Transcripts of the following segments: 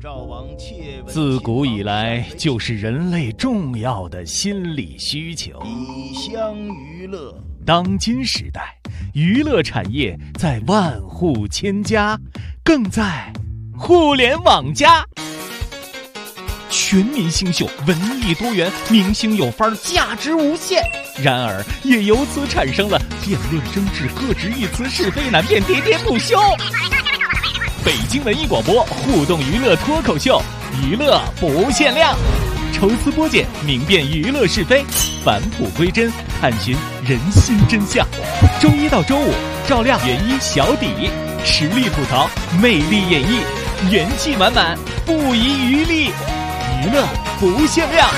自古以来就是人类重要的心理需求。 以乡娱乐。 当今时代，娱乐产业在万户千家，更在互联网加。全民新秀，文艺多元，明星有范儿，价值无限。然而，也由此产生了辩论争执、各执一词、是非难辨、喋喋不休。北京文艺广播互动娱乐脱口秀，娱乐不限量，抽丝剥茧，明辨娱乐是非，返璞归真，探寻人心真相。周一到周五，照亮原一小底，实力吐槽，魅力演绎，元气满满，不遗余力，娱乐不限量。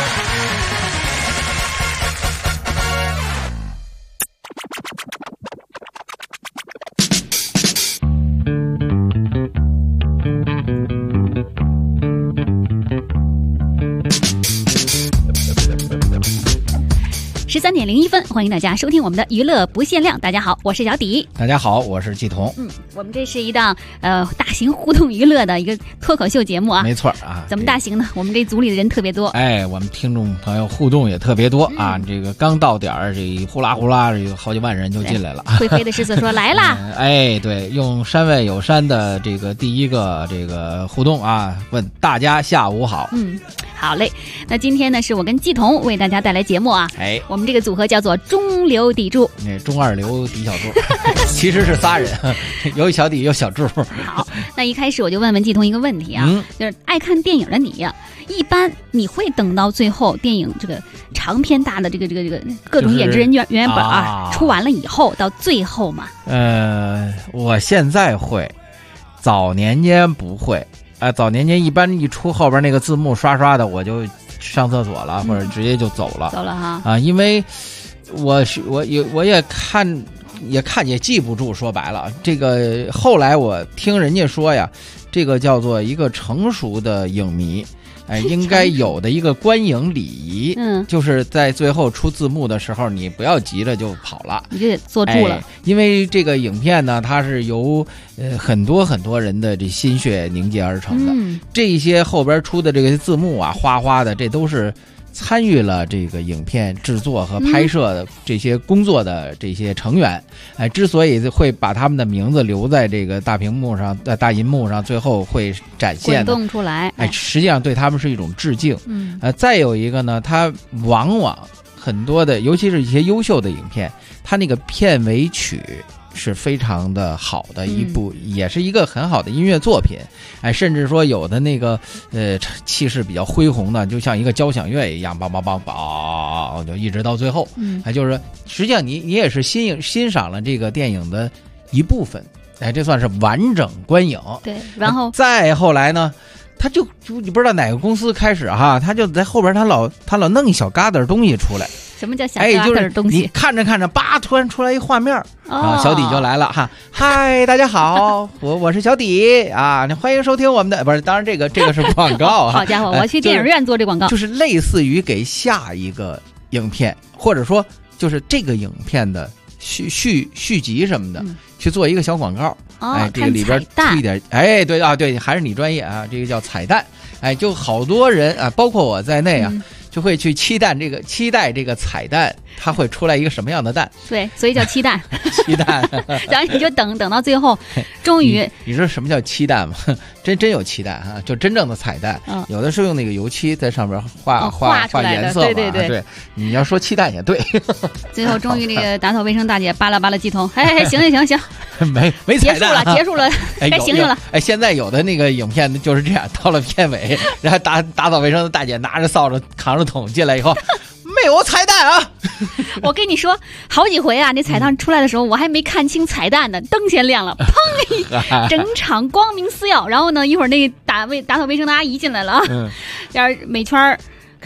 13:01，欢迎大家收听我们的娱乐不限量。大家好，我是小底。 大家好，我是季彤。 我们这是一档大型互动娱乐的一个脱口秀节目啊。 没错啊。 怎么大型呢？我们这组里的人特别多。 我们听众朋友互动也特别多啊。这个刚到点儿，这呼啦呼啦，有好几万人就进来了。 会飞的狮子说来啦。 对，用山外有山的这个第一个这个互动啊，问大家下午好。 好嘞。那今天呢，是我跟季彤为大家带来节目啊。我们这个组合叫做中流砥柱。 中二流砥小柱，其实是仨人，有小底有小柱。 好，那一开始我就问季彤一个问题啊，就是爱看电影的你呀，一般你会等到最后电影这个长篇大的这个各种演职人员本啊出完了以后到最后吗？ 我现在会，早年间不会。早年间一般一出后边那个字幕刷刷的，我就上厕所了，或者直接就走了哈。因为我也看也记不住，说白了，这个后来我听人家说呀，这个叫做一个成熟的影迷。应该有的一个观影礼仪，就是在最后出字幕的时候，你不要急着就跑了， 你就得坐住了。 因为这个影片呢，它是由很多人的这心血凝结而成的。这些后边出的这个字幕啊，哗哗的，这都是参与了这个影片制作和拍摄的这些工作的这些成员。之所以会把他们的名字留在这个大屏幕上、大银幕上，最后会展现滚动出来， 实际上对他们是一种致敬。再有一个呢，它往往很多的，尤其是一些优秀的影片，它那个片尾曲是非常的好的一部，也是一个很好的音乐作品。甚至说有的那个气势比较恢宏的，就像一个交响乐一样，梆梆梆梆，就一直到最后。就是实际上你也是欣赏了这个电影的一部分。这算是完整观影。 对，然后再后来呢，他就你不知道哪个公司开始哈，他就在后边他老弄一小疙瘩东西出来。 什么叫小疙瘩东西？ 你看着叭，突然出来一画面小底就来了哈。嗨，大家好，我是小底啊，欢迎收听我们的，不是，当然这个是广告啊。 好家伙，我去电影院做这广告， 就是类似于给下一个影片，或者说就是这个影片的续集什么的，去做一个小广告。这个里边出一点，对，还是你专业啊，这个叫彩蛋。就好多人啊，包括我在内啊。就会去期待这个彩蛋，它会出来一个什么样的蛋？ 对，所以叫期蛋。 期蛋， 然后你就等到最后，终于你知道什么叫期蛋吗？真有期蛋啊，就真正的彩蛋。有的是用那个油漆在上边画颜色嘛。对，你要说期蛋也对。 最后终于这个打扫卫生大姐扒拉季彤，行， 没彩蛋结束了，行了。 现在有的那个影片就是这样，到了片尾，然后打扫卫生的大姐拿着扫帚扛着桶进来以后，没有彩蛋啊！ 我跟你说，好几回啊，那彩蛋出来的时候，我还没看清彩蛋呢，灯先亮了，砰！整场光明四耀。然后呢，一会儿那打扫卫生的阿姨进来了啊，美圈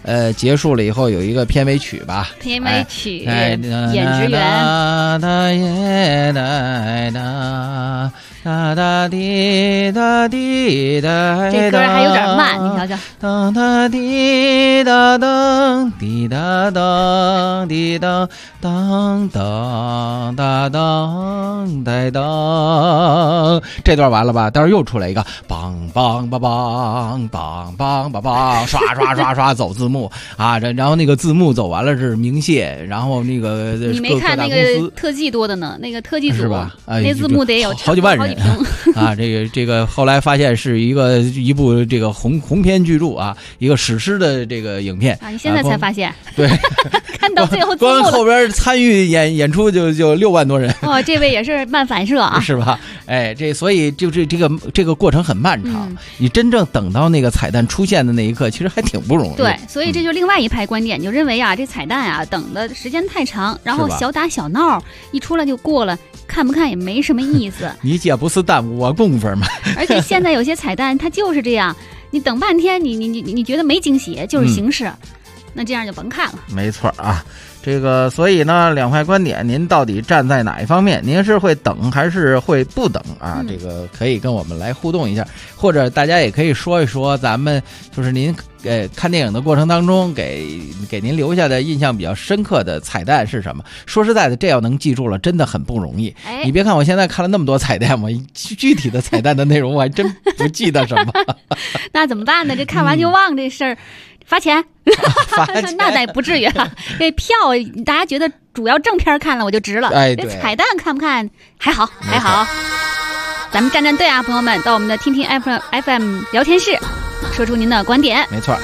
结束了以后有一个片尾曲吧， 片尾曲，演职员。 哒哒滴哒滴哒， 这歌还有点慢，你瞧瞧。 当哒滴哒当滴哒当滴当当当哒当哒当，这段完了吧？待会儿又出来一个梆梆梆梆梆梆梆梆，刷刷刷刷走字幕啊！然后那个字幕走完了是鸣谢，然后那个你没看那个特技多的呢？那个特技组是吧？ 那字幕得有好几万人。啊，这个后来发现是一部这个鸿篇巨著啊，一个史诗的这个影片啊，你现在才发现？ 对， 看到最后字幕光后边参与演出就6万多人。 哦，这位也是慢反射啊， 是吧？哎，所以就是这个过程很漫长，你真正等到那个彩蛋出现的那一刻，其实还挺不容易。 对，所以这就另外一派观点，就认为啊，这彩蛋啊等的时间太长，然后小打小闹一出来就过了。看不看也没什么意思， 你姐不是耽误我功夫吗？ 而且现在有些彩蛋它就是这样，你等半天，你觉得没惊喜，就是形式，那这样就甭看了。 没错啊，这个所以呢，两派观点，您到底站在哪一方面？您是会等还是会不等啊？这个可以跟我们来互动一下，或者大家也可以说一说，咱们就是您看电影的过程当中给您留下的印象比较深刻的彩蛋是什么？说实在的，这要能记住了，真的很不容易。你别看我现在看了那么多彩蛋，我具体的彩蛋的内容我还真不记得什么。 那怎么办呢？这看完就忘这事儿。罚钱，那倒不至于啊。这票大家觉得主要正片看了我就值了，这彩蛋看不看还好还好。咱们站站队啊，朋友们，到我们的听听 FM 聊天室，说出您的观点。 没错。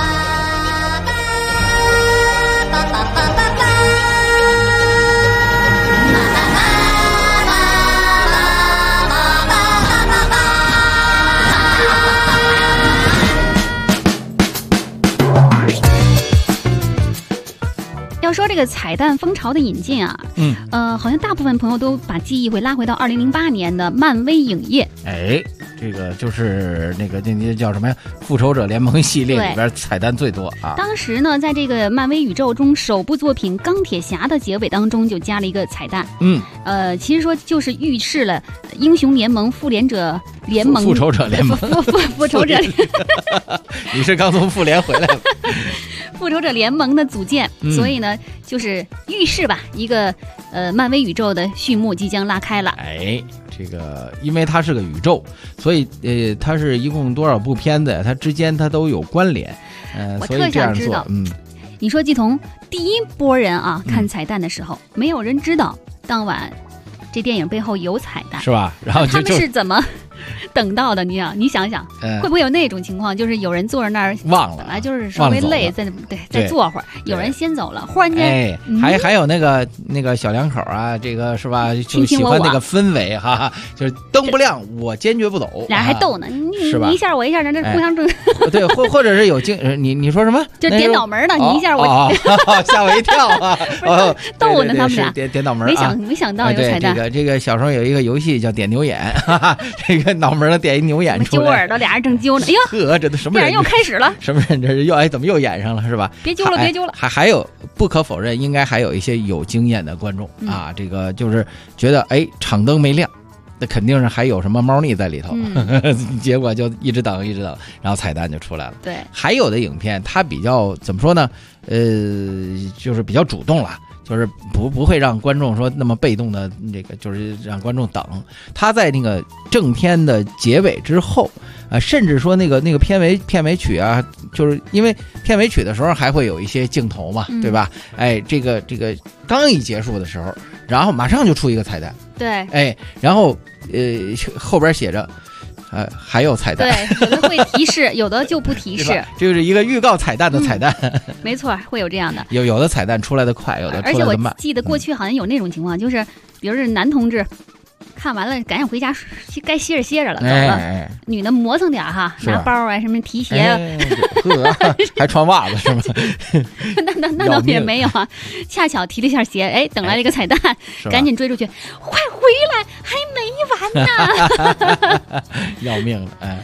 要说这个彩蛋风潮的引进啊，好像大部分朋友都把记忆会拉回到2008年的漫威影业。 哎，这个就是那叫什么呀？复仇者联盟系列里边彩蛋最多啊。 当时呢，在这个漫威宇宙中首部作品《钢铁侠》的结尾当中就加了一个彩蛋。其实说就是预示了英雄联盟、复仇者联盟、 复仇者联盟、 复仇者。 你是刚从复联回来了？ 复仇者联盟的组建，所以呢，就是预示吧，一个漫威宇宙的序幕即将拉开了。 哎，这个因为它是个宇宙，所以它是一共多少部片子呀？它之间它都有关联。 我特想知道，你说季彤第一波人啊看彩蛋的时候，没有人知道当晚这电影背后有彩蛋， 是吧？然后他们是怎么等到的？你想想，会不会有那种情况，就是有人坐在那儿忘了， 本来就是稍微累，再坐会儿，有人先走了，忽然间， 还有那个小两口啊，这个是吧？就喜欢那个氛围哈，就是灯不亮，我坚决不走， 俩人还斗呢， 是吧？ 你一下我一下，这互相争。 对，或者是有你说什么？ 就点脑门呢，你一下我， 吓我一跳啊！ 斗呢，他们俩点脑门， 没想到有彩蛋。 这个小时候有一个游戏叫点牛眼，这个脑门点一牛眼出来， 揪耳朵，俩人正揪呢。哎呦， 呵，这都什么人？ 又开始了， 什么人？这是又怎么又演上了是吧？ 别揪了，别揪了。 还有不可否认，应该还有一些有经验的观众啊，这个就是觉得场灯没亮，那肯定是还有什么猫腻在里头，结果就一直等，然后彩蛋就出来了。 对， 还有的影片它比较怎么说呢？就是比较主动了。就是不会让观众说那么被动的这个，就是让观众等。他在那个正片的结尾之后甚至说那个片尾曲啊，就是因为片尾曲的时候还会有一些镜头嘛，对吧？这个刚一结束的时候，然后马上就出一个彩蛋， 对， 然后后边写着。还有彩蛋， 对，有的会提示，有的就不提示， 这就是一个预告彩蛋的彩蛋。 没错，会有这样的。 有的彩蛋出来的快，有的出来的慢。 而且我记得过去好像有那种情况，就是比如是男同志看完了赶紧回家，该歇着了，走了。女的磨蹭点哈，拿包啊，什么提鞋啊， 还穿袜子是吗？ 那倒也没有啊，恰巧提了一下鞋，等来了一个彩蛋，赶紧追出去，快回来，还没完呢， 要命了！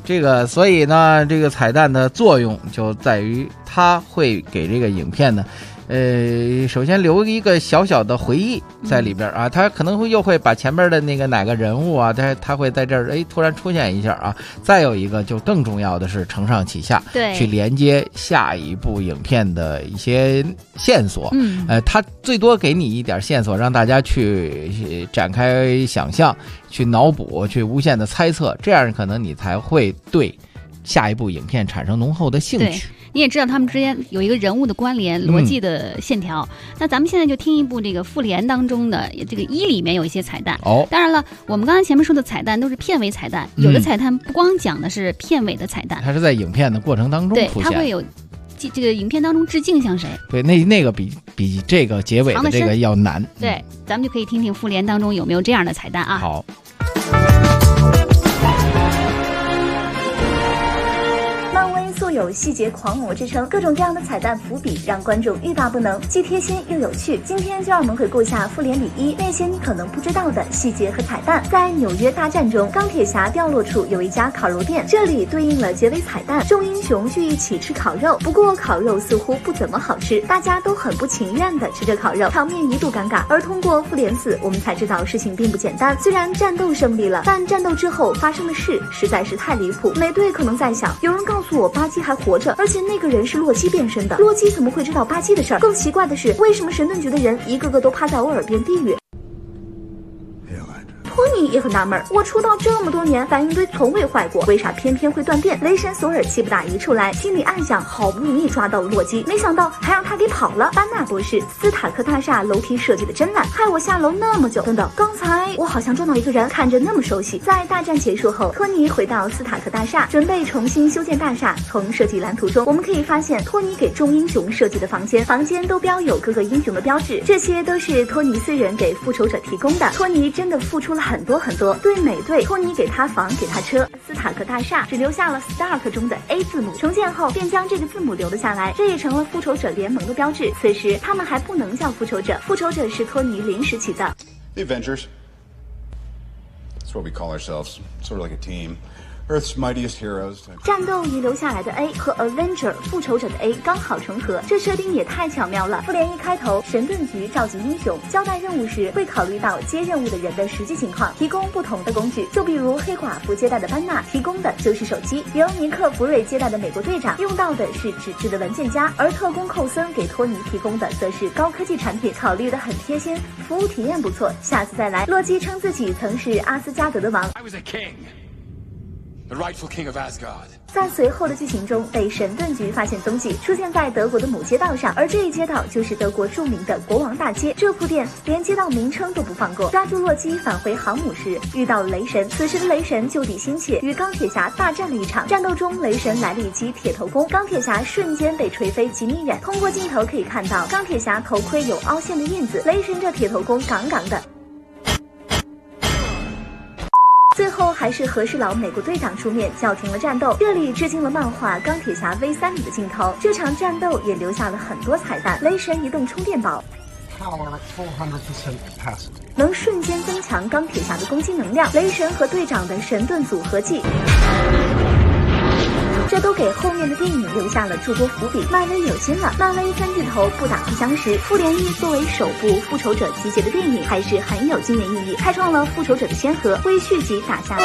这个所以呢，这个彩蛋的作用就在于它会给这个影片呢首先留一个小小的回忆在里边啊，他可能又会把前边的那个哪个人物啊，他会在这儿突然出现一下啊。再有一个就更重要的是承上启下， 对， 去连接下一部影片的一些线索。他最多给你一点线索，让大家去展开想象，去脑补，去无限的猜测，这样可能你才会对下一部影片产生浓厚的兴趣。 你也知道他们之间有一个人物的关联，逻辑的线条。那咱们现在就听一部这个复联当中的这个1里面有一些彩蛋。当然了，我们刚才前面说的彩蛋都是片尾彩蛋，有的彩蛋不光讲的是片尾的彩蛋， 它是在影片的过程当中出现， 对，它会有这个影片当中致敬向谁？ 对，那个比这个结尾的这个要难。 对，咱们就可以听听复联当中有没有这样的彩蛋啊。 好。 素有细节狂魔之称，各种各样的彩蛋伏笔让观众欲罢不能，既贴心又有趣。今天就让我们回顾下复联里1那些你可能不知道的细节和彩蛋。在纽约大战中，钢铁侠掉落处有一家烤肉店，这里对应了结尾彩蛋，众英雄聚一起吃烤肉。不过烤肉似乎不怎么好吃，大家都很不情愿的吃着烤肉，场面一度尴尬。而通过复联4，我们才知道事情并不简单。虽然战斗胜利了，但战斗之后发生的事实在是太离谱。美队可能在想，有人告诉我巴基还活着，而且那个人是洛基变身的，洛基怎么会知道巴基的事儿？更奇怪的是，为什么神盾局的人一个个都趴在我耳边低语？托尼也很纳闷，我出道这么多年，反应堆从未坏过，为啥偏偏会断电？雷神索尔气不打一处来，心里暗想，好不容易抓到了洛基，没想到还让他给跑了。班纳博士，斯塔克大厦楼梯设计的真烂，害我下楼那么久。等等，刚才我好像撞到一个人，看着那么熟悉。在大战结束后，托尼回到斯塔克大厦，准备重新修建大厦。从设计蓝图中，我们可以发现，托尼给众英雄设计的房间都标有各个英雄的标志，这些都是托尼私人给复仇者提供的。托尼真的付出了很多。对美队，托尼给他房给他车，斯塔克大厦只留下了 Stark 中的 A 字母，重建后便将这个字母留了下来，这也成了复仇者联盟的标志。此时他们还不能叫复仇者，复仇者是托尼临时起的。 The Avengers. That's what we call ourselves, sort of like a team. Earth's mightiest heroes. 战斗遗留下来的 A 和 Avenger 复仇者的 A 刚好重合，这设定也太巧妙了。复联1开头，神盾局召集英雄，交代任务时会考虑到接任务的人的实际情况，提供不同的工具。就比如黑寡妇接待的班纳提供的就是手机，由尼克弗瑞接待的美国队长用到的是纸质的文件夹，而特工寇森给托尼提供的则是高科技产品，考虑的很贴心，服务体验不错，下次再来。洛基称自己曾是阿斯加德的王。 I was a king.The rightful king of Asgard. 在随后的剧情中，被神盾局发现踪迹，出现在德国的母街道上，而这一街道就是德国著名的国王大街。这铺垫连街道名称都不放过。抓住洛基返回航母时，遇到了雷神。此时的雷神就地心切，与钢铁侠大战了一场。战斗中，雷神来了一击铁头功，钢铁侠瞬间被锤飞几米远。通过镜头可以看到，钢铁侠头盔有凹陷的印子，雷神这铁头功杠杠的。最后还是和事佬美国队长出面叫停了战斗，这里致敬了漫画《钢铁侠 V3》里的镜头。这场战斗也留下了很多彩蛋，雷神移动充电宝能瞬间增强钢铁侠的攻击能量，雷神和队长的神盾组合技，这都给后面的电影留下了诸多伏笔。漫威有心了，漫威3巨头不打不相识。复联1作为首部复仇者集结的电影，还是很有纪念意义，开创了复仇者的先河，为续集打下了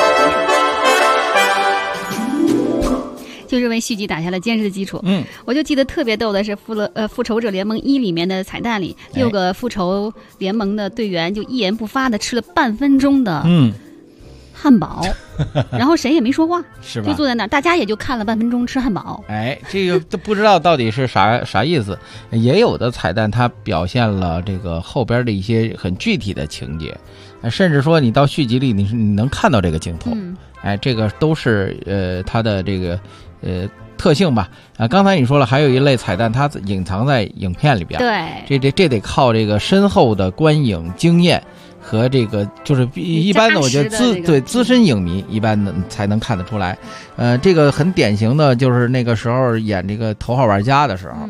就是为续集打下了坚实的基础。我就记得特别逗的是复仇者联盟1里面的彩蛋里，6个复仇联盟的队员就一言不发的吃了半分钟的汉堡，然后谁也没说话， 是吧？ 就坐在那儿，大家也就看了半分钟吃汉堡。 哎，这个都不知道到底是啥意思。也有的彩蛋它表现了这个后边的一些很具体的情节，甚至说你到续集里你能看到这个镜头。哎，这个都是它的这个特性吧。刚才你说了，还有一类彩蛋它隐藏在影片里边。 对， 这得靠这个深厚的观影经验。和这个就是一般的，我觉得资深影迷一般的才能看得出来。这个很典型的就是那个时候演这个《头号玩家》的时候，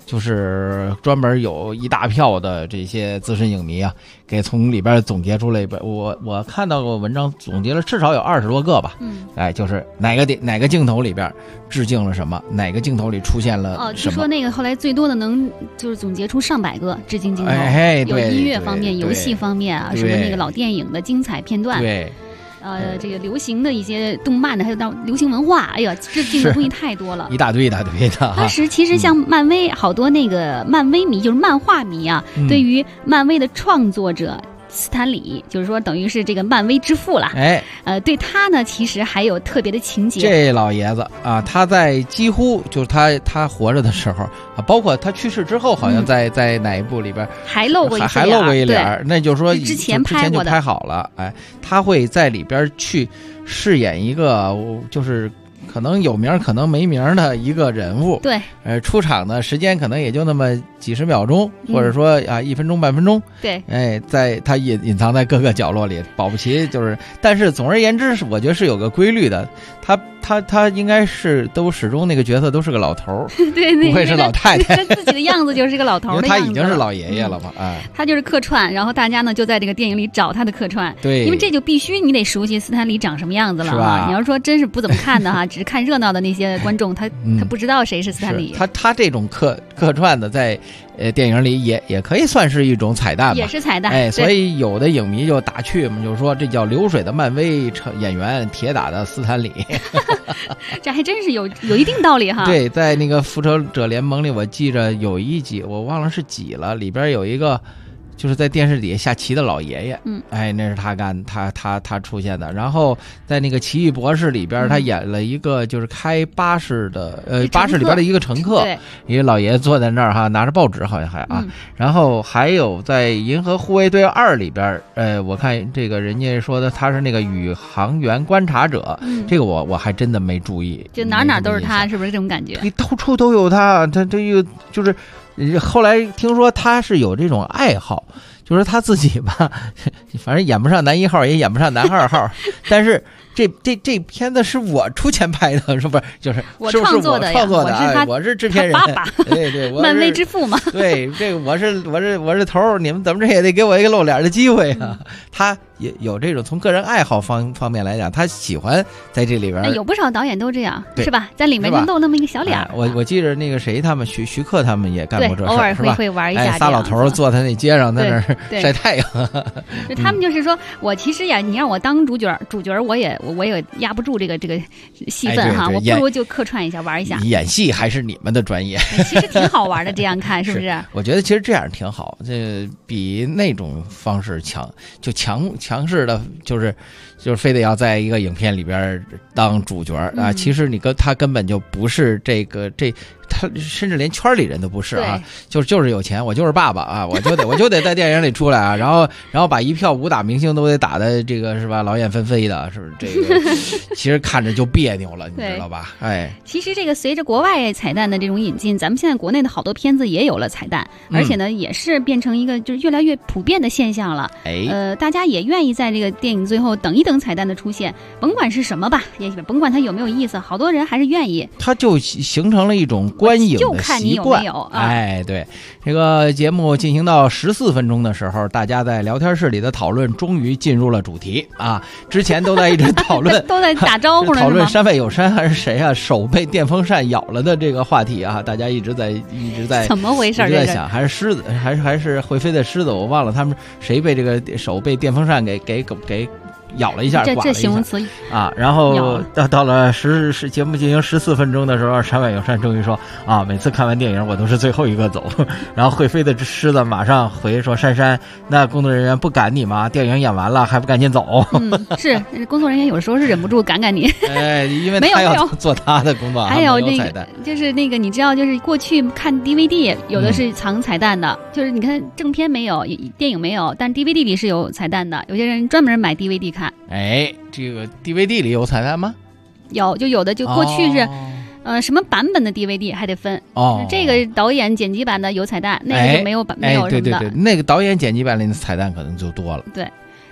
就是专门有一大票的这些资深影迷啊，给从里边总结出了一本，我看到过文章总结了至少有20多个吧。就是哪个镜头里边致敬了什么，哪个镜头里出现了什么。 据说那个后来最多的能就是总结出100个致敬镜头，有音乐方面、游戏方面啊，什么那个老电影的精彩片段。 对。 这个流行的一些动漫的，还有到流行文化，哎呀，致敬的东西太多了， 一大堆的。 当时其实像漫威，好多那个漫威迷，就是漫画迷啊，对于漫威的创作者斯坦李，就是说等于是这个漫威之父了。对他呢，其实还有特别的情节。 这老爷子啊，他在几乎就是他活着的时候啊，包括他去世之后，好像在哪一部里边还露过一脸，那就是说之前就拍好了。他会在里边去饰演一个就是可能有名可能没名的一个人物。 对， 出场的时间可能也就那么几十秒钟，或者说1分钟半分钟。 对， 在他隐藏在各个角落里，保不齐就是，但是总而言之，我觉得是有个规律的。他应该是都始终那个角色都是个老头对， 不会是老太太。 他自己的样子就是个老头的样子， 因为他已经是老爷爷了嘛。 他就是客串，然后大家呢就在这个电影里找他的客串。 对， 因为这就必须你得熟悉斯坦李长什么样子了啊。 你要说真是不怎么看的哈，只是看热闹的那些观众，他不知道谁是斯坦李。 他这种客串的在电影里也可以算是一种彩蛋吧， 也是彩蛋。 所以有的影迷就打趣嘛，就是说这叫流水的漫威演员，铁打的斯坦李。 这还真是有一定道理哈。 对，在那个复仇者联盟里，我记着有一集我忘了是几了，里边有一个就是在电视底下下棋的老爷爷。那是他干，他出现的。然后在那个奇异博士里边，他演了一个就是开巴士的巴士里边的一个乘客，一个老爷爷坐在那儿哈，拿着报纸好像还然后还有在银河护卫队2里边，我看这个人家说的他是那个宇航员观察者，这个我还真的没注意， 就哪都是他，是不是这种感觉？ 你到处都有他，他这个就是。后来听说他是有这种爱好，就是他自己吧，反正演不上男1号，也演不上男2号，但是这片子是我出钱拍的，是不是？就是我创作的， 我是制片人， 爸爸， 对， 漫威之父嘛。 对，这个我是头，你们怎么着也得给我一个露脸的机会啊！他也有这种从个人爱好方面来讲，他喜欢在这里边。 有不少导演都这样，是吧？在里面就露那么一个小脸。 我记着那个谁，他们徐克他们也干过这事， 偶尔会玩一下。 仨老头坐在那街上，在那儿晒太阳。 他们就是说我其实呀，你让我当主角我也压不住这个戏份哈，我不如就客串一下玩一下。 演戏还是你们的专业， 其实挺好玩的，这样看是不是？ 我觉得其实这样挺好，这比那种方式强势的，就是非得要在一个影片里边当主角啊。其实他根本就不是他甚至连圈里人都不是啊，就是有钱，我就是爸爸啊，我就得在电影里出来啊，然后把一票武打明星都得打的这个是吧，劳燕分飞的，是不是这个？其实看着就别扭了，你知道吧？ 其实这个随着国外彩蛋的这种引进，咱们现在国内的好多片子也有了彩蛋，而且呢也是变成一个就是越来越普遍的现象了。大家也愿意在这个电影最后等一等彩蛋的出现，甭管是什么吧，也甭管它有没有意思，好多人还是愿意。 它就形成了一种观影的习惯， 就看你有没有。 对，这个节目进行到14分钟的时候，大家在聊天室里的讨论终于进入了主题啊！之前都在一直讨论， 都在打招呼呢， 讨论山外有山还是谁啊？手被电风扇咬了的这个话题啊，大家一直在怎么回事？ 一直在想，还是狮子，还是会飞的狮子，我忘了他们谁被这个手被电风扇给咬了一下， 这形容词啊，然后到了节目进行14分钟的时候，山外有山终于说啊，每次看完电影我都是最后一个走。然后会飞的狮子马上回说，珊，那工作人员不赶你吗？电影演完了还不赶紧走？ 是工作人员有时候是忍不住赶你。 因为他要做他的工作。 还有那个就是那个你知道，就是过去看 DVD 有的是藏彩蛋的，就是你看正片没有，电影没有，但 DVD 里是有彩蛋的，有些人专门买 DVD 看。 这个 DVD 里有彩蛋吗？有的就过去是什么版本的 DVD 还得分这个导演剪辑版的有彩蛋，那个就没有什么的。 对，那个导演剪辑版里的彩蛋可能就多了。 对，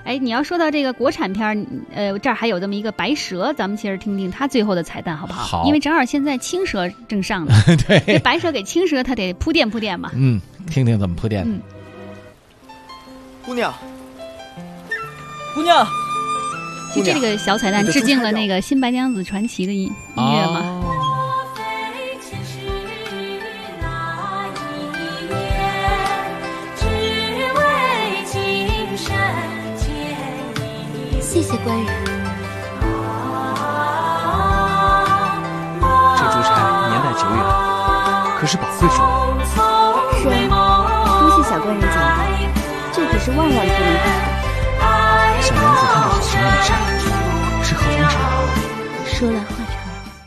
哎，你要说到这个国产片这儿还有这么一个白蛇，咱们其实听听它最后的彩蛋好不好？ 好， 因为正好现在青蛇正上呢。 对， 这白蛇给青蛇，它得铺垫铺垫嘛。 听听怎么铺垫。 姑娘， 就这个小彩蛋致敬了那个《新白娘子传奇》的音乐嘛。 谢谢官人。 这珠钗年代久远，可是宝贵之物。 是啊，多谢小官人讲的，这可是万万不能碰的。 小娘子看着好生面善，是何方之人？ 说来话长。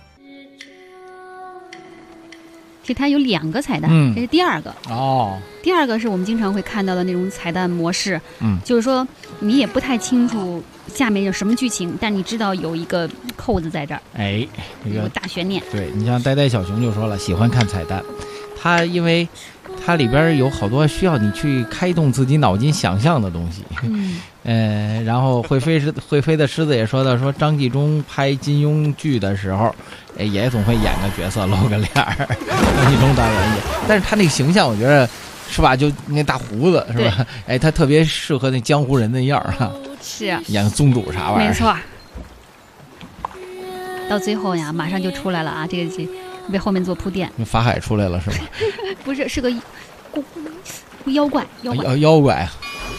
其实它有2个彩蛋，这是第2个。第2个是我们经常会看到的那种彩蛋模式，就是说你也不太清楚下面有什么剧情，但你知道有一个扣子在这儿，有大悬念。 对，你像呆呆小熊就说了，喜欢看彩蛋，它因为它里边有好多需要你去开动自己脑筋想象的东西。然后会飞的狮子也说到，说张纪中拍金庸剧的时候，也总会演个角色露个脸儿，张纪中导演也，但是他那个形象我觉得是吧，就那大胡子是吧？他特别适合那江湖人的样儿哈。 是啊， 演个宗主啥玩意儿？ 没错。到最后呀，马上就出来了啊！这为后面做铺垫。 法海出来了是吧？ 不是，是个妖怪。 妖怪。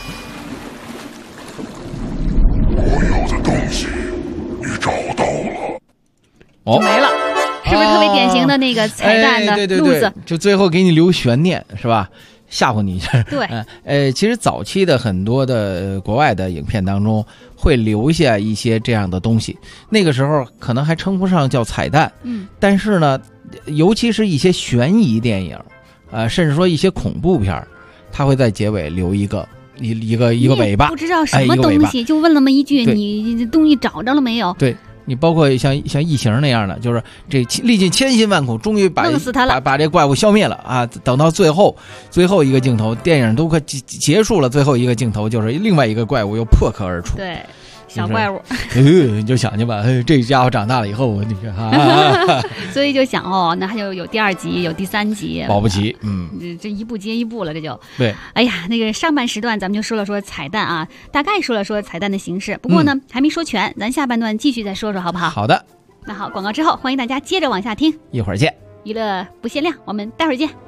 我要的东西你找到了。 就没了，是不是特别典型的那个彩蛋的路子？ 对，就最后给你留悬念是吧？吓唬你一下。 对， 其实早期的很多的国外的影片当中会留下一些这样的东西，那个时候可能还称不上叫彩蛋，但是呢，尤其是一些悬疑电影，甚至说一些恐怖片，它会在结尾留一个尾巴， 不知道什么东西，就问那么一句，你东西找着了没有？ 对。你包括像异形那样的，就是这历尽千辛万苦，终于把这怪物消灭了啊！等到最后一个镜头，电影都快结束了，最后一个镜头就是另外一个怪物又破壳而出。 对，小怪物。 你就想去吧，这家伙长大了以后，你看所以就想那还有第2集，有第3集， 保不齐。 这一步接一步了，这就对。 哎呀，那个上半时段咱们就说了彩蛋啊，大概说了彩蛋的形式，不过呢还没说全，咱下半段继续再说好不好？ 好的。 那好，广告之后欢迎大家接着往下听， 一会儿见。 娱乐不限量，我们待会儿见。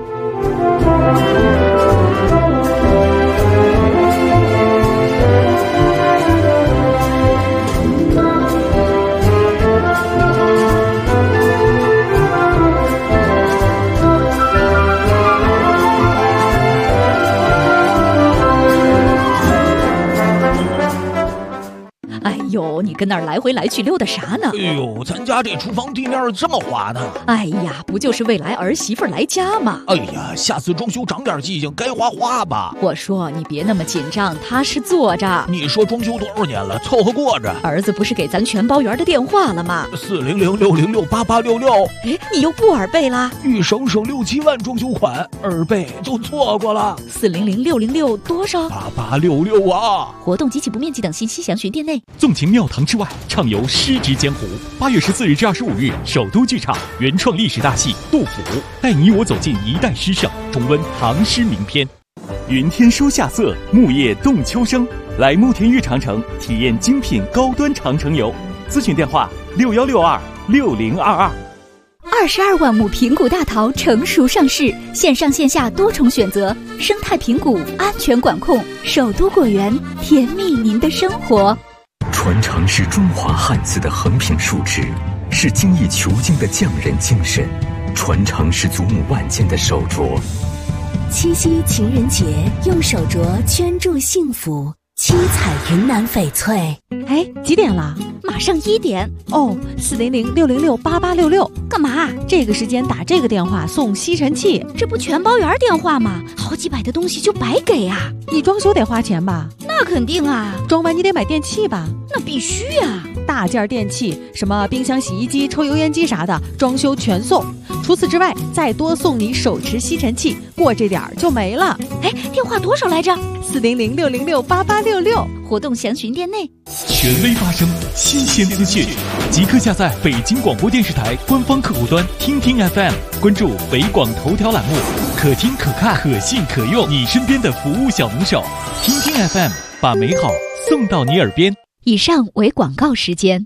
你跟那儿来回来去溜达啥呢？ 哎呦，咱家这厨房地面这么滑呢。 哎呀，不就是未来儿媳妇来家吗？ 哎呀，下次装修长点记性，该花吧。 我说你别那么紧张，踏实做着。 你说装修多少年了，凑合过着。 儿子不是给咱全包圆的电话了吗 ？400-606-8866。 哎，你又不耳背啦？ 欲省6-7万装修款，耳背就错过了。 400-606多少 ？8866啊！ 活动及其不面积等信息详询店内。 纵情庙堂之外，畅游诗之江湖。8月14日至25日，首都剧场原创历史大戏《杜甫》，带你我走进一代诗圣，重温唐诗名篇。云天收夏色，木叶动秋声。来慕田峪长城，体验精品高端长城游。咨询电话61626022。 22万亩平谷大桃成熟上市，线上线下多重选择，生态平谷，安全管控，首都果园，甜蜜您的生活。 传承是中华汉字的横平竖直，是精益求精的匠人精神，传承是祖母万千的手镯。 七夕情人节，用手镯圈住幸福，七彩云南翡翠。 哎，几点了？ 马上1点哦。400-606-8866，干嘛？这个时间打这个电话送吸尘器， 这不全包圆电话吗？好几百的东西就白给啊！ 你装修得花钱吧？ 那肯定啊！ 装完你得买电器吧？ 那必须啊！ 大件电器，什么冰箱、洗衣机、抽油烟机啥的，装修全送。除此之外，再多送你手持吸尘器，过这点儿就没了。 哎，电话多少来着？ 400-606-8866， 活动详询店内。 权威发声，新鲜资讯，即刻下载北京广播电视台官方客户端听听 FM， 关注北广头条栏目，可听可看可信可用，你身边的服务小能手。听听 FM， 把美好送到你耳边。 以上为广告时间。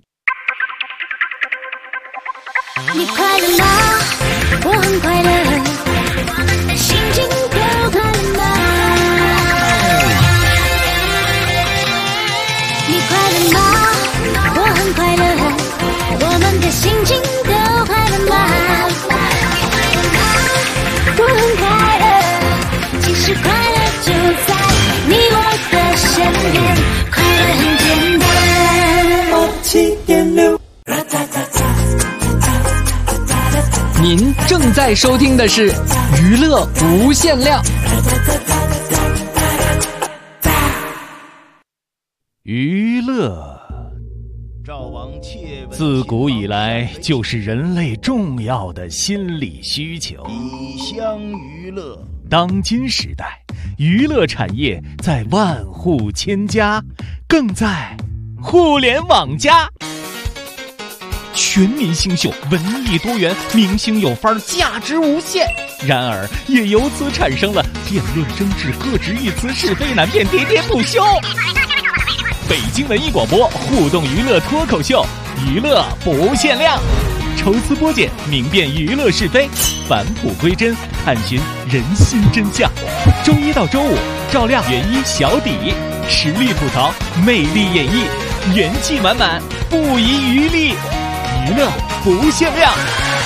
你快乐吗？我很快乐，心情都快乐吗？你快乐吗？我很快乐，我们的心情都快乐吗？我很快乐，其实快乐就在你我的身边，快乐很简单。7.6。 您正在收听的是娱乐无限量。 娱乐自古以来就是人类重要的心理需求。 一厢娱乐， 当今时代，娱乐产业在万户千家，更在互联网加。全民新秀，文艺多元，明星有范儿，价值无限。然而，也由此产生了辩论争执、各执一词、是非难辨、喋喋不休。北京文艺广播互动娱乐脱口秀，娱乐不限量，抽丝剥茧，明辨娱乐是非，返璞归真，探寻人心真相。周一到周五，照亮原一小底，实力吐槽，魅力演绎，元气满满，不遗余力。娱乐不限量。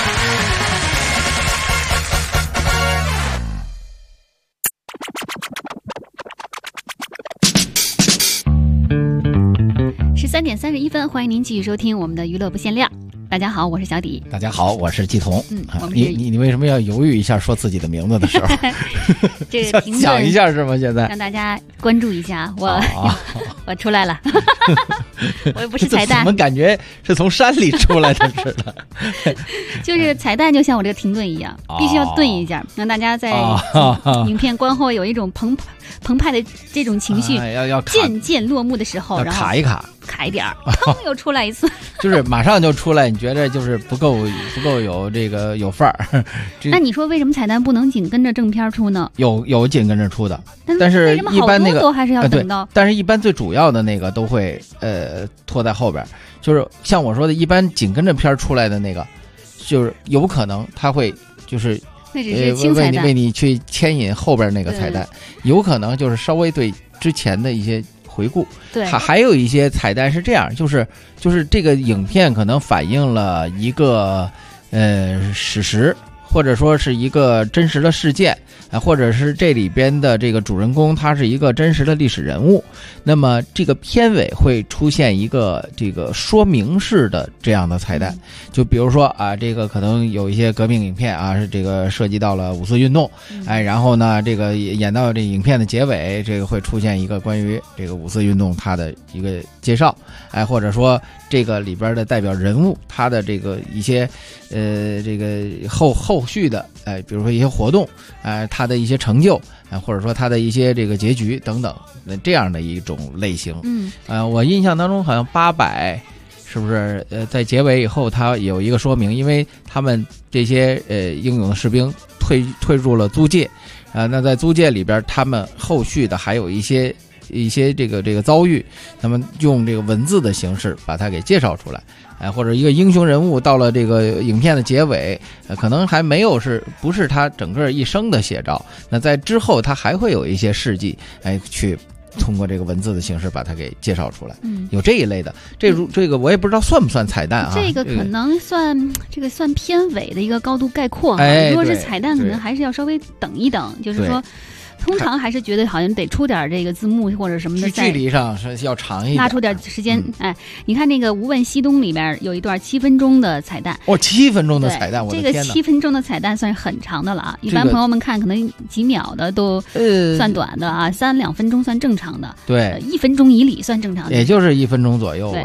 13点31分，欢迎您继续收听我们的娱乐不限量。大家好，我是小迪。 大家好，我是季彤。 你为什么要犹豫一下说自己的名字的时候？ 这个评论想一下是吗？现在让大家关注一下我，我出来了。我又不是彩蛋， 怎么感觉是从山里出来的似的？ 就是彩蛋，就像我这个停顿一样，必须要顿一下，让大家在影片观后有一种澎湃的这种情绪， 要渐渐落幕的时候，然后卡一点儿，砰又出来一次， 就是马上就出来。你觉得就是不够有这个有范儿？ 那你说为什么彩蛋不能紧跟着正片出呢？ 有紧跟着出的，但是一般那个都还是要等到。 但是一般最主要的那个都会拖在后边，就是像我说的，一般紧跟着片出来的那个，就是有可能他会就是为你去牵引后边那个彩蛋，有可能就是稍微对之前的一些回顾。 对， 还有一些彩蛋是这样，就是这个影片可能反映了一个史实，或者说是一个真实的事件，或者是这里边的这个主人公他是一个真实的历史人物，那么这个片尾会出现一个这个说明式的这样的彩蛋，就比如说啊，这个可能有一些革命影片啊，是这个涉及到了五四运动，然后呢，这个演到这影片的结尾，这个会出现一个关于这个五四运动它的一个介绍，或者说这个里边的代表人物他的这个一些这个后续的比如说一些活动他的一些成就或者说他的一些这个结局等等这样的一种类型。我印象当中好像800是不是在结尾以后他有一个说明，因为他们这些英勇的士兵退入了租界那在租界里边他们后续的还有一些这个遭遇，那么用这个文字的形式把它给介绍出来，或者一个英雄人物到了这个影片的结尾，可能还没有不是他整个一生的写照，那在之后他还会有一些事迹，去通过这个文字的形式把它给介绍出来。有这一类的，这个我也不知道算不算彩蛋啊？ 这个可能算算片尾的一个高度概括如果是彩蛋，可能还是要稍微等一等，就是说。通常还是觉得好像得出点这个字幕或者什么的， 距离上是要长一点， 拉出点时间。你看那个《无问西东》里边有一段7分钟的彩蛋 ，7分钟的彩蛋，我的天哪！ 这个7分钟的彩蛋算是很长的了啊。一般朋友们看可能几秒的都算短的啊，3-2分钟算正常的， 对， 1分钟以里算正常的， 也就是1分钟左右吧。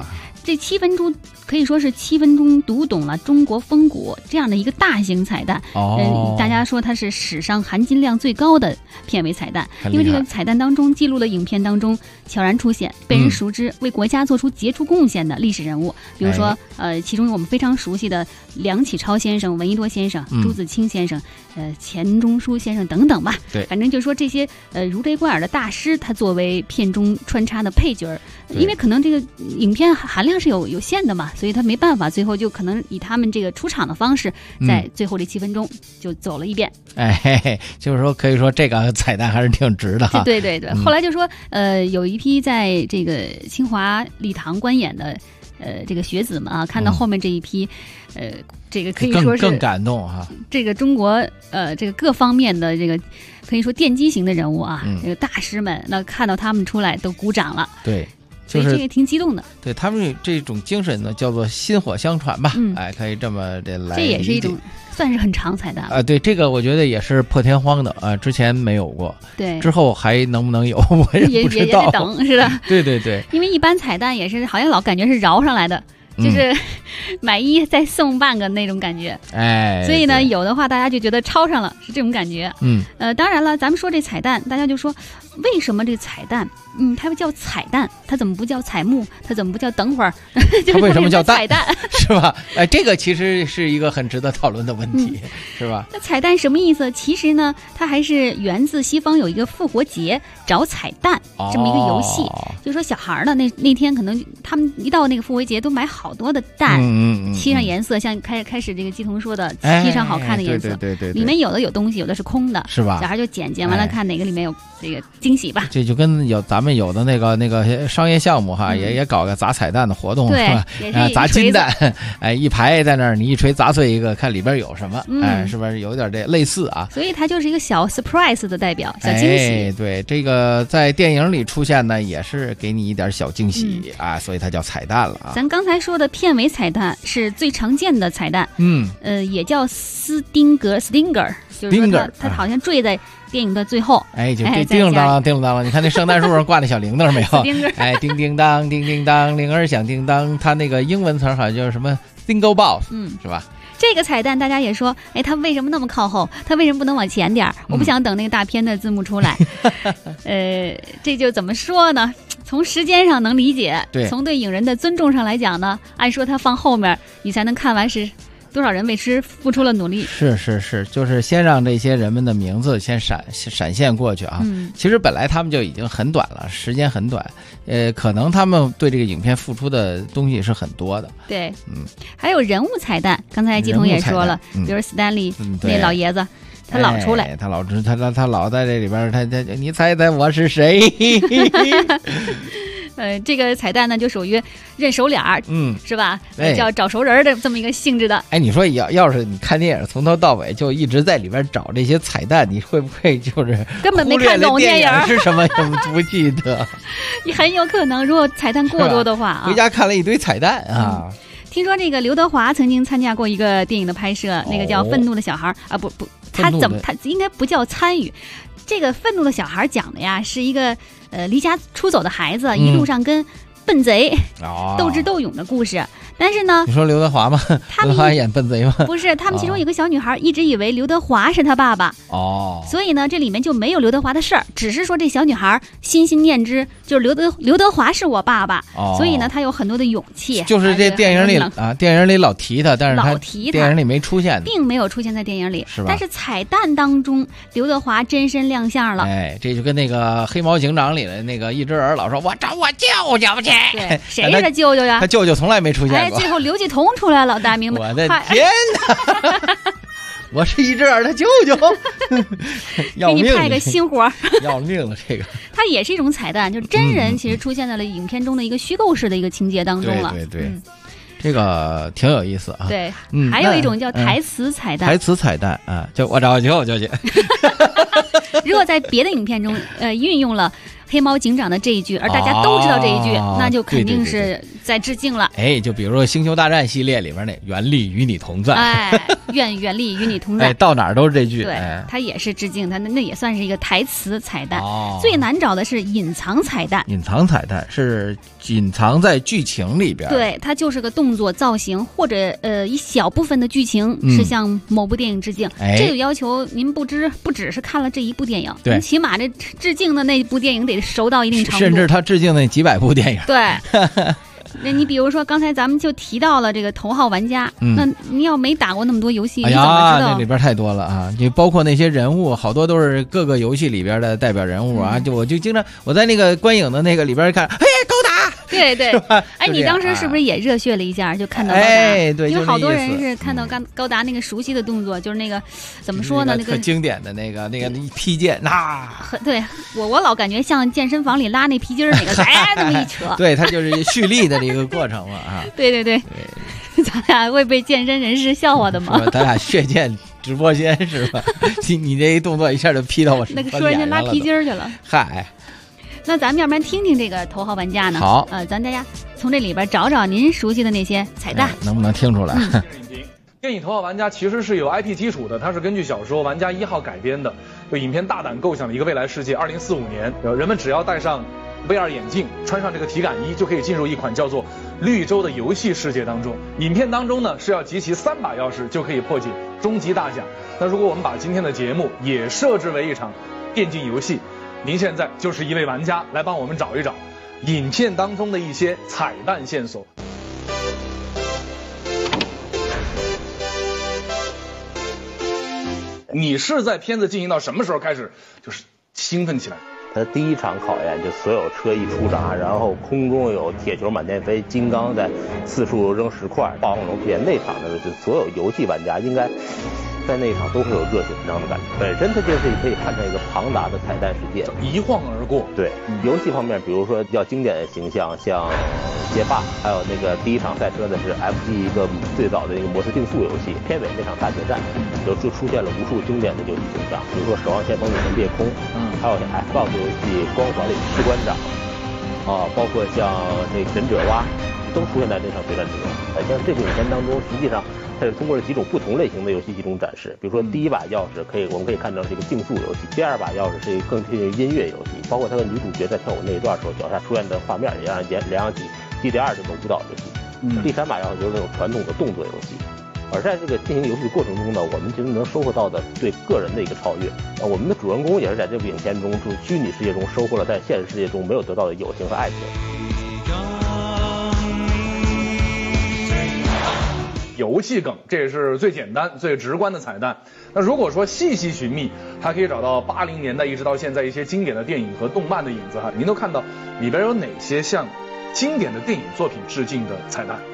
这7分钟可以说是7分钟读懂了中国风骨这样的一个大型彩蛋。大家说它是史上含金量最高的片尾彩蛋，因为这个彩蛋当中记录了影片当中悄然出现、被人熟知、为国家做出杰出贡献的历史人物，比如说其中我们非常熟悉的梁启超先生、闻一多先生、朱自清先生、钱钟书先生等等吧。 对， 反正就是说这些如雷贯耳的大师，他作为片中穿插的配角，因为可能这个影片含量是有限的嘛，所以他没办法，最后就可能以他们这个出场的方式，在最后这7分钟就走了一遍。 就是说可以说这个彩蛋还是挺值的哈。 对。后来就说有一批在这个清华礼堂观演的这个学子们啊，看到后面这一批这个可以说是更感动哈。 这个中国这个各方面的这个可以说奠基型的人物啊，这个大师们，那看到他们出来都鼓掌了。 对。 所以这个挺激动的。 对，他们这种精神呢，叫做薪火相传吧。可以这么来。 这也是一种算是很长彩蛋啊。对，这个我觉得也是破天荒的啊，之前没有过。 对， 之后还能不能有，我也不知道。 也得等是的。 对。 因为一般彩蛋也是好像老感觉是饶上来的。就是买1再送半个那种感觉，所以呢，有的话大家就觉得超上了，是这种感觉。当然了，咱们说这彩蛋，大家就说为什么这彩蛋，它叫彩蛋，它怎么不叫彩幕？它怎么不叫等会儿？ 它为什么叫彩蛋？ 是吧？这个其实是一个很值得讨论的问题，是吧？ 那彩蛋什么意思？其实呢，它还是源自西方有一个复活节找彩蛋这么一个游戏，就是说小孩呢那天可能他们一到那个复活节都买好多的蛋，漆上颜色，像开始这个季彤说的，漆上好看的颜色， 对， 里面有的有东西，有的是空的， 是吧？ 小孩就捡完了，看哪个里面有这个惊喜吧。 这就跟咱们有的那个商业项目哈，也搞个砸彩蛋的活动， 对， 是吧？砸金蛋，一排在那儿，你一锤砸碎一个，看里边有什么，是不是有点这类似啊？ 所以它就是一个小 surprise 的代表，小惊喜。 对，这个在电影里出现呢，也是给你一点小惊喜啊，所以它叫彩蛋了啊。 咱刚才说的片尾彩蛋是最常见的彩蛋，也叫Stinger，就是说它好像坠在电影的最后， 就叮当当叮当当。你看那圣诞树上挂那小铃铛没有？叮叮当叮叮当，铃儿响叮当。它那个英文词好像叫什么 Single Balls，是吧？ 这个彩蛋大家也说，它为什么那么靠后？它为什么不能往前点？我不想等那个大片的字幕出来。这就怎么说呢？从时间上能理解，从对影人的尊重上来讲呢，按说它放后面，你才能看完是多少人为之付出了努力。 是，就是先让这些人们的名字先闪现过去啊。其实本来他们就已经很短了，时间很短，可能他们对这个影片付出的东西是很多的。 对，还有人物彩蛋，刚才季彤也说了，比如斯丹利那老爷子。他老出来， 他老在这里边，他你猜猜我是谁？ 这个彩蛋呢就属于认熟脸儿，是吧？叫找熟人的这么一个性质的。 你说要是你看电影从头到尾就一直在里边找这些彩蛋，你会不会就是根本没看懂电影是什么不记得？ 你很有可能，如果彩蛋过多的话啊， 回家看了一堆彩蛋啊。 听说这个刘德华曾经参加过一个电影的拍摄，那个叫《愤怒的小孩》啊，不，他应该不叫参与。这个愤怒的小孩讲的呀，是一个离家出走的孩子，一路上跟笨贼斗智斗勇的故事。但是呢， 你说刘德华吗？刘德华演笨贼吗？ 不是，他们其中有个小女孩一直以为刘德华是他爸爸所以呢，这里面就没有刘德华的事儿，只是说这小女孩心心念之，就是刘德华是我爸爸所以呢，她有很多的勇气。 就是这电影里啊，电影里老提他，但是他电影里没出现， 并没有出现在电影里， 是吧？ 但是彩蛋当中，刘德华真身亮相了。 这就跟那个《黑猫警长》里的那个一只耳老说：“我找我舅舅去。” 对，谁是他舅舅呀？ 他舅舅从来没出现过。 最后刘继彤出来了，大家明白？ 我的天哪！我是一只耳的舅舅， 给你派个新活， 要命了！这个它也是一种彩蛋，就真人其实出现在了影片中的一个虚构式的一个情节当中了。 对，这个挺有意思啊。 对，还有一种叫台词彩蛋。 台词彩蛋啊，就我找舅舅去。 如果在别的影片中运用了黑猫警长的这一句，而大家都知道这一句，那就肯定是在致敬了。 哎，就比如说《星球大战》系列里边那“原力与你同在”， 哎，愿原力与你同在， 哎，到哪儿都是这句。 对，它也是致敬，它那也算是一个台词彩蛋。 哦， 最难找的是隐藏彩蛋。 隐藏彩蛋是隐藏在剧情里边， 对，它就是个动作造型，或者一小部分的剧情是向某部电影致敬。这个要求您不只是看了这一部电影， 对， 起码这致敬的那部电影得熟到一定程度， 甚至他致敬那几百部电影。 对。那你比如说，刚才咱们就提到了这个头号玩家，那你要没打过那么多游戏，你怎么知道？ 那里边太多了啊！就包括那些人物，好多都是各个游戏里边的代表人物啊。我就经常我在那个观影的那个里边看，哎，高达， 对对，哎，你当时是不是也热血了一下，就看到高达？ 哎，对， 因为好多人是看到高达那个熟悉的动作，就是那个怎么说呢？那个经典的那个劈剑， 对我老感觉像健身房里拉那皮筋那个，哎，那么一扯， 对，它就是蓄力的这个过程嘛啊。 对，咱俩会被健身人士笑话的吗？ 咱俩血溅直播间是吧？你这一动作一下就劈到我身上， 那个说人家拉皮筋去了。 嗨， 那咱们要不然听听这个头号玩家呢？ 好， 咱大家从这里边找找您熟悉的那些彩蛋， 能不能听出来？ 电影《头号玩家》其实是有 IP 基础的，它是根据小说《玩家1号》改编的。就影片大胆构想了一个未来世界，2045年，人们只要戴上 VR 眼镜，穿上这个体感衣，就可以进入一款叫做《绿洲》的游戏世界当中。影片当中呢，是要集齐3把钥匙就可以破解终极大奖。那如果我们把今天的节目也设置为一场电竞游戏，您现在就是一位玩家，来帮我们找一找影片当中的一些彩蛋线索。你是在片子进行到什么时候开始就是兴奋起来？ 他第一场考验就所有车一出闸，然后空中有铁球满天飞，金刚在四处扔石块，暴风龙出现，那场的就所有游戏玩家应该在那一场都会有热血腾腾的感觉。本身它就是可以看成一个庞大的彩蛋世界， 一晃而过。 对，游戏方面，比如说比较经典的形象，像街霸，还有那个第一场赛车的是 FG 一个最早的一个模式定速游戏，片尾那场大决战，就出现了无数经典的游戏形象，比如说《守望先锋》里的裂空，还有像 Xbox 游戏《光环》里的士官长，包括像这个忍者蛙，都出现在那场决战之中。像这个影片当中，实际上它是通过了几种不同类型的游戏集中展示。比如说第一把钥匙我们可以看成是一个竞速游戏，第二把钥匙是一个更贴近音乐游戏，包括它的女主角在跳舞那一段时候脚下出现的画面也让人联想起 DDR 这种舞蹈游戏。第三把钥匙就是那种传统的动作游戏。而在这个进行游戏过程中呢，我们其实能收获到的对个人的一个超越。我们的主人公也是在这部影片中，从虚拟世界中收获了在现实世界中没有得到的友情和爱情。 游戏梗，这也是最简单最直观的彩蛋。那如果说细细寻觅，还可以找到80年代一直到现在一些经典的电影和动漫的影子哈。您都看到里边有哪些向经典的电影作品致敬的彩蛋？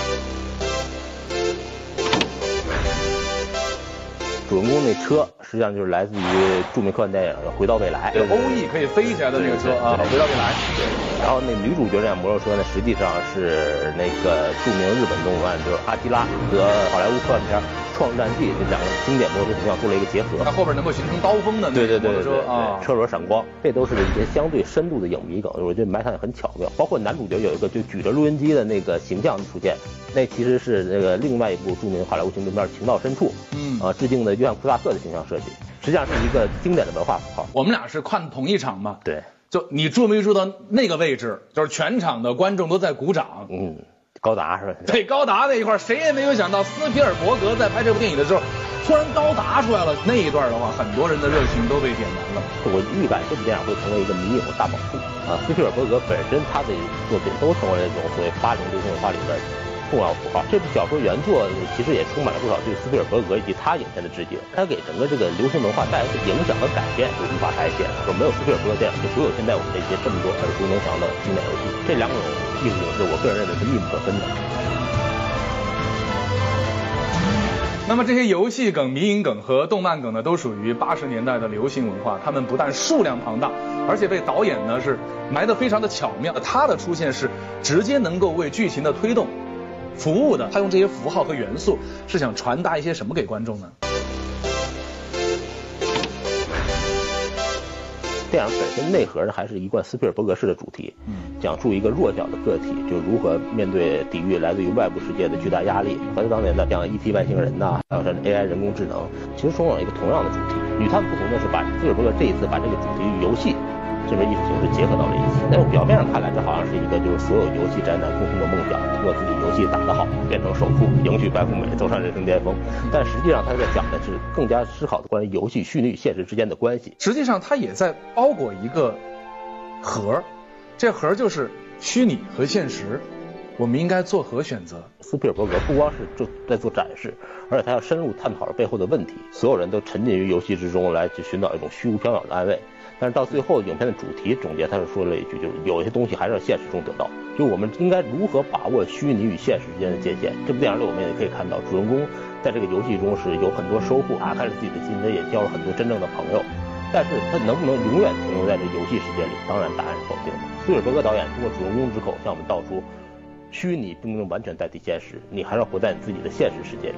主人公那车实际上就是来自于著名科幻电影《回到未来》， 这个OE可以飞起来的这个车啊，回到未来。 然后那女主角这辆摩托车呢，实际上是那个著名日本动漫就是阿基拉和好莱坞科幻片《创战记》这两个经典摩托车形象做了一个结合。 它后边能够形成刀锋的那个摩托车啊， 车轮闪光，这都是一些相对深度的影迷梗，我觉得埋藏得很巧妙。包括男主角有一个就举着录音机的那个形象出现，那其实是那个另外一部著名好莱坞行动片《情到深处》致敬的约翰库萨克的形象设计，实际上是一个经典的文化符号。 我们俩是看同一场嘛？ 对。 就你注没注到那个位置，就是全场的观众都在鼓掌。 高达是吧？ 对，高达那一块，谁也没有想到斯皮尔伯格在拍这部电影的时候，突然高达出来了。那一段的话，很多人的热情都被点燃了。 我预感这部电影会成为一个迷影大宝库啊！斯皮尔伯格本身他的作品都成为了这种所谓80流行文化里的重要符号。这部小说原作其实也充满了不少对斯皮尔伯格以及他影片的致敬，他给整个这个流行文化带来的影响和改变是无法拆解的。说没有斯皮尔伯格电影，就不会有现在我们这些这么多耳熟能详的经典游戏。这两种艺术形式，我个人认为是密不可分的。 那么这些游戏梗、迷影梗和动漫梗呢，都属于80年代的流行文化。它们不但数量庞大，而且被导演呢是埋得非常的巧妙。它的出现是直接能够为剧情的推动服务的。他用这些符号和元素是想传达一些什么给观众呢？ 电影本身内核呢还是一贯斯皮尔伯格式的主题，讲述一个弱小的个体就如何面对抵御来自于外部世界的巨大压力。和当年的像 ET 外星人呐，还有像 AI 人工智能，其实充满了一个同样的主题。与他们不同的是，把斯皮尔伯格这一次把这个主题与游戏这门艺术形式结合到了一起。但是表面上看来，这好像是一个就是所有游戏宅男共同的梦想，通过自己游戏打得好，变成首富，迎娶白富美，走上人生巅峰。但实际上，他在讲的是更加思考的关于游戏虚拟与现实之间的关系。 实际上，他也在包裹一个核，这核就是虚拟和现实。我们应该做何选择？ 斯皮尔伯格不光是就在做展示，而且他要深入探讨背后的问题。所有人都沉浸于游戏之中来去寻找一种虚无缥缈的安慰，但是到最后影片的主题总结，他是说了一句，就是有些东西还是要现实中得到。就我们应该如何把握虚拟与现实之间的界限。这部电影里我们也可以看到，主人公在这个游戏中是有很多收获，打开了自己的心，他也交了很多真正的朋友。但是他能不能永远停留在这游戏世界里？当然答案是否定的。斯皮尔伯格导演通过主人公之口向我们道出，虚拟并不能完全代替现实，你还是要活在你自己的现实世界里。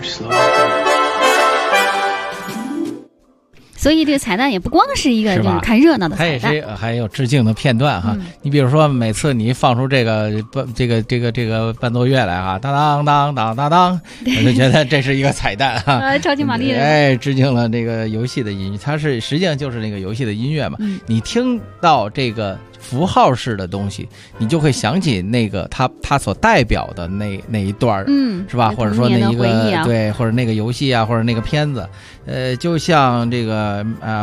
所以这个彩蛋也不光是一个这个看热闹的彩蛋， 它也是还有致敬的片段哈。你比如说，每次你放出这个伴奏乐来啊，当当当当当当，我就觉得这是一个彩蛋哈。 超级玛丽， 致敬了这个游戏的音乐，它是实际上就是那个游戏的音乐嘛。你听到这个符号式的东西，你就会想起那个它所代表的那一段，是吧？或者说那一个对，或者那个游戏啊，或者那个片子，就像这个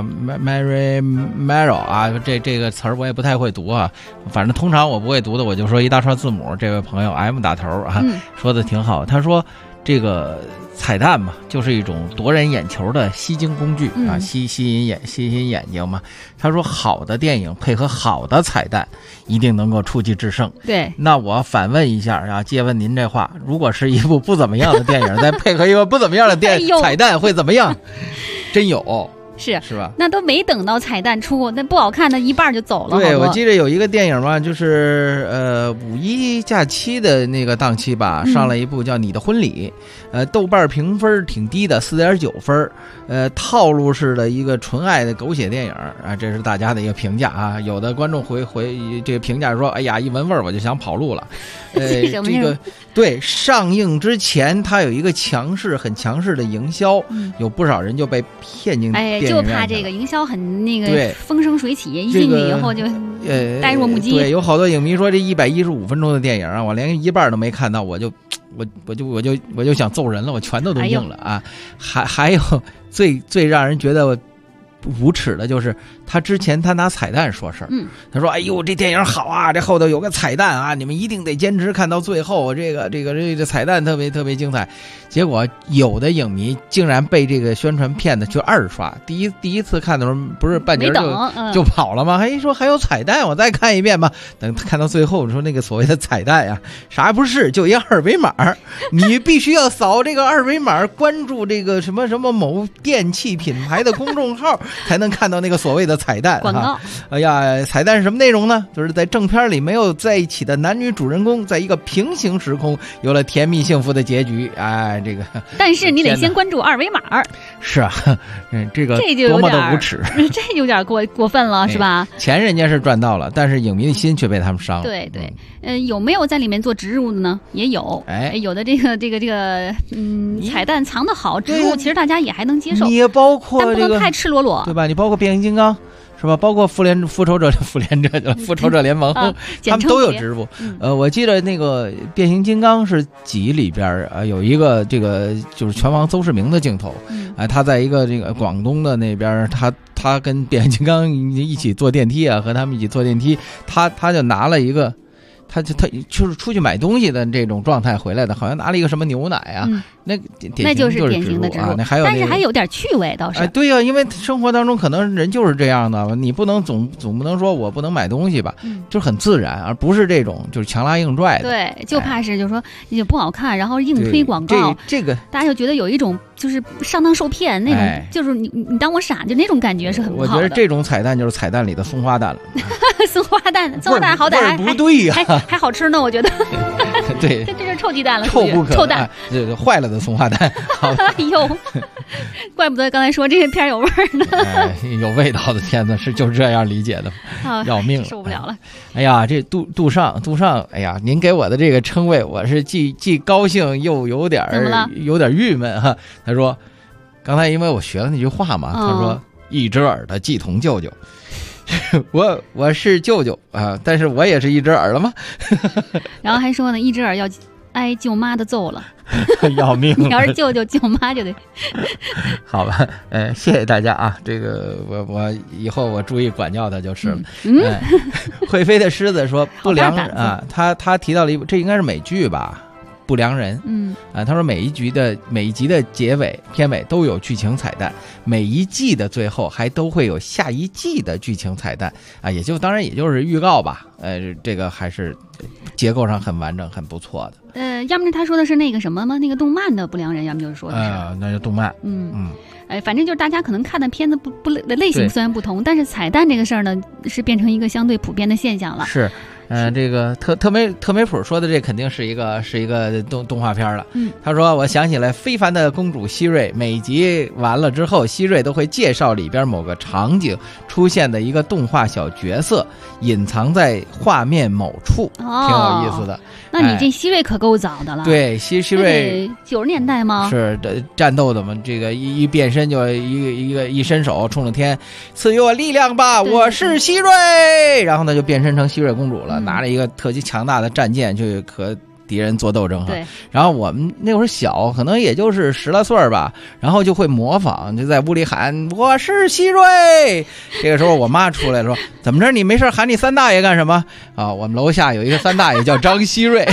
Mary Marrow 啊，这个词儿我也不太会读啊，反正通常我不会读的，我就说一大串字母。这位朋友 M 打头啊，说的挺好，他说这个彩蛋嘛，就是一种夺人眼球的吸睛工具啊，吸引眼睛嘛。他说好的电影配合好的彩蛋，一定能够出奇制胜。 对， 那我反问一下啊，借问您这话，如果是一部不怎么样的电影，再配合一个不怎么样的彩蛋，会怎么样？真有。是吧？ 那都没等到彩蛋出，那不好看，那一半就走了。 对，我记得有一个电影嘛，就是五一假期的那个档期吧，上了一部叫《你的婚礼》，豆瓣评分挺低的，4.9分，套路式的一个纯爱的狗血电影啊，这是大家的一个评价啊。有的观众回这个评价说，哎呀，一闻味儿我就想跑路了。 这个对，上映之前它有一个很强势的营销，有不少人就被骗进电影院。 就怕这个营销很那个风生水起，一进去以后就呆若木鸡。 对，有好多影迷说这115分钟的电影啊，我连一半都没看到，我就想揍人了，我拳头都硬了啊！还有最让人觉得无耻的就是他之前他拿彩蛋说事儿，他说：“哎呦，这电影好啊，这后头有个彩蛋啊，你们一定得坚持看到最后，这个彩蛋特别特别精彩。”结果有的影迷竟然被这个宣传骗的去二刷，第一次看的时候不是半截就跑了吗？还说还有彩蛋，我再看一遍吧。等看到最后，说那个所谓的彩蛋呀，啥也不是，就一个二维码，你必须要扫这个二维码，关注这个什么什么某电器品牌的公众号。才能看到那个所谓的彩蛋广告。 哎呀，彩蛋是什么内容呢？就是在正片里没有在一起的男女主人公，在一个平行时空有了甜蜜幸福的结局。哎，这个， 但是你得先关注二维码。 是啊，这个多么的无耻， 这有点过分了，是吧？ 钱人家是赚到了，但是影迷的心却被他们伤了。 对对，有没有在里面做植入的呢？也有，有的这个彩蛋藏得好，植入其实大家也还能接受。 你也包括但不能太赤裸裸， 对吧？你包括变形金刚。是吧？包括复仇者联盟，他们都有植入。我记得那个变形金刚是几里边有一个这个就是拳王邹市明的镜头，他在一个这个广东的那边，他跟变形金刚一起坐电梯啊，和他们一起坐电梯，他就拿了一个。他就是出去买东西的这种状态回来的，好像拿了一个什么牛奶啊，那就是典型的植入啊，那还有、 但是还有点趣味倒是。 对呀、因为生活当中可能人就是这样的，你不能总不能说我不能买东西吧，就是很自然，而不是这种就是强拉硬拽的。 对，就怕是就是说也不好看，然后硬推广告， 这个大家就觉得有一种就是上当受骗那种，就是你当我傻就那种感觉是很不好的。 我觉得这种彩蛋就是彩蛋里的松花蛋了。 松花蛋好歹不对呀， 还好吃呢，我觉得。 对， 这是臭鸡蛋了， 臭不可臭蛋， 这坏了的松花蛋。 哎呦，怪不得刚才说这个片有味儿呢。 有味道的天哪，就是这样理解的，要命了， 受不了了。 哎呀，这杜尚，哎呀，您给我的这个称谓，我是既高兴又有点郁闷哈。他说，刚才因为我学了那句话嘛，他说一只耳的既同舅舅。我是舅舅啊，但是我也是一只耳了吗？ 然后还说呢，一只耳要挨舅妈的揍了， 要命！ 你要是舅舅妈就得。 好吧，谢谢大家啊，这个我以后我注意管教他就是了。会飞的狮子说不良啊，他提到了这应该是美剧吧。不良人，他说每一集的结尾片尾都有剧情彩蛋，每一季的最后还都会有下一季的剧情彩蛋啊，当然也就是预告吧，这个还是结构上很完整，很不错的。 要么他说的是那个什么吗？那个动漫的不良人，要么就是说的是那就动漫， 反正就是大家可能看的片子不类型虽然不同，但是彩蛋这个事儿呢是变成一个相对普遍的现象了。 是。这个特梅普说的这肯定是一个动画片了。他说我想起来非凡的公主希瑞，每集完了之后，希瑞都会介绍里边某个场景出现的一个动画小角色，隐藏在画面某处，挺有意思的。 那你这希瑞可够早的了。 对，希瑞 90年代吗？ 是的，战斗的嘛，这个一变身就一伸手冲着天，赐予我力量吧，我是希瑞，然后呢就变身成希瑞公主了。拿着一个特级强大的战舰去和敌人做斗争哈。 对。 然后我们那会儿小，可能也就是10来岁吧，然后就会模仿，就在屋里喊我是希瑞。这个时候我妈出来说：“怎么着？你没事喊你三大爷干什么？”啊，我们楼下有一个三大爷叫张希瑞。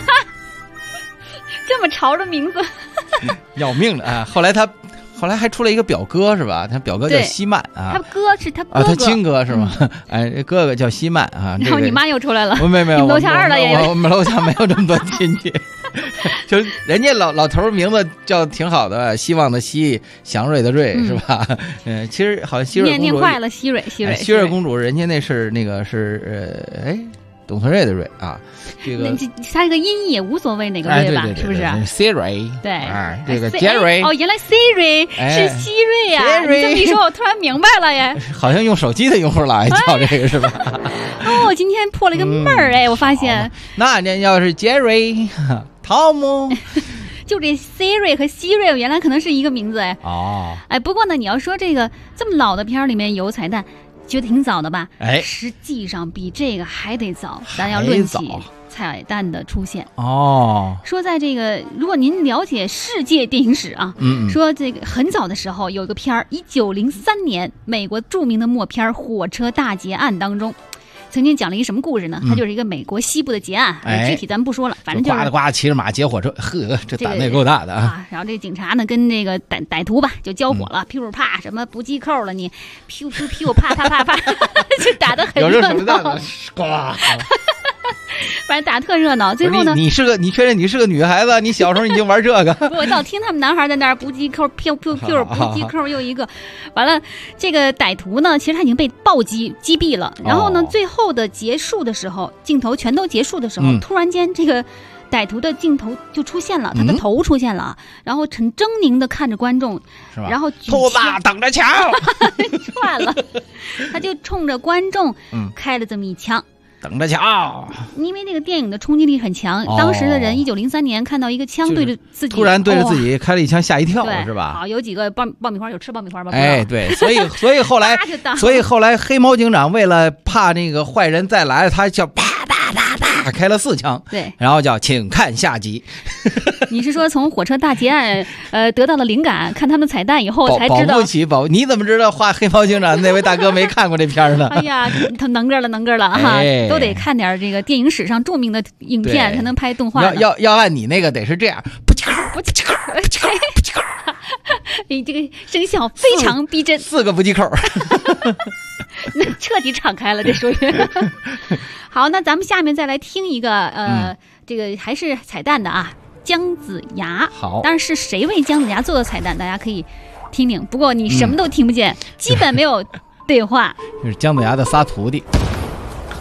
这么潮的名字。 要命了啊！后来还出了一个表哥是吧？他表哥叫希曼啊， 他哥是他哥哥， 他亲哥是吗？哥哥叫希曼啊。 然后你妈又出来了， 没有， 你们楼下二大爷， 我们楼下没有这么多亲戚。就人家老头名字叫挺好的，希望的希，祥瑞的瑞是吧？其实好像希瑞公主念坏了，希瑞公主，人家那是董存瑞的瑞啊，这个他这个音译也无所谓哪个瑞吧，是不是 ？Siri 对， 这个 Jerry 原来 Siri 是希瑞啊！你这么一说，我突然明白了耶。 好像用手机的用户来叫这个是吧？ 哦，今天破了一个闷儿我发现。 那要是 Jerry 汤姆。 就这 Siri 和希瑞原来可能是一个名字不过呢，你要说这个这么老的片里面有彩蛋。觉得挺早的吧？实际上比这个还得早。咱要论起彩蛋的出现说在这个，如果您了解世界电影史啊，说这个很早的时候有个片儿，1903年美国著名的默片《火车大劫案》当中。曾经讲了一个什么故事呢？它就是一个美国西部的劫案，具体咱不说了，反正就是呱骑着马劫火车，这胆子也够大的啊！ 然后这个警察呢跟这个歹徒吧就交火了，噼啪什么不系扣了你，噗噗噗啪啪啪啪，就打得很热闹， 呱。 反正打特热闹，最后呢？ 你确认你是个女孩子？你小时候已经玩这个？ 我老听他们男孩在那儿不系扣，噗噗噗，不系扣又一个。完了，这个歹徒呢，其实他已经被暴击毙了。然后呢，最后的结束的时候，镜头全都结束的时候，突然间这个歹徒的镜头就出现了，他的头出现了，然后很狰狞的看着观众，然后兔子等着瞧， 串了，他就冲着观众开了这么一枪。 等着瞧， 因为那个电影的冲击力很强，当时的人1903年看到一个枪对着自己， 突然对着自己开了一枪，吓一跳，是吧？ 好，有几个爆米花，有吃爆米花吗？ 对，所以后来黑猫警长为了怕那个坏人再来，他叫啪哒哒哒开了4枪， 对， 然后叫请看下集。 你是说从火车大劫案得到了灵感，看他们彩蛋以后才知道？ 保不起，你怎么知道画黑猫警长那位大哥没看过这片呢？ 哎呀，他能个了哈，都得看点这个电影史上著名的影片才能拍动画。 要按你那个得是这样，不叽扣，不叽扣，不叽扣，不叽扣。 你这个声效非常逼真 ，4个不系扣， 那彻底敞开了，这属于。好，那咱们下面再来听一个这个还是彩蛋的啊，姜子牙。 好， 但是谁为姜子牙做的彩蛋，大家可以听听。不过你什么都听不见，基本没有对话。 就是姜子牙的仨徒弟。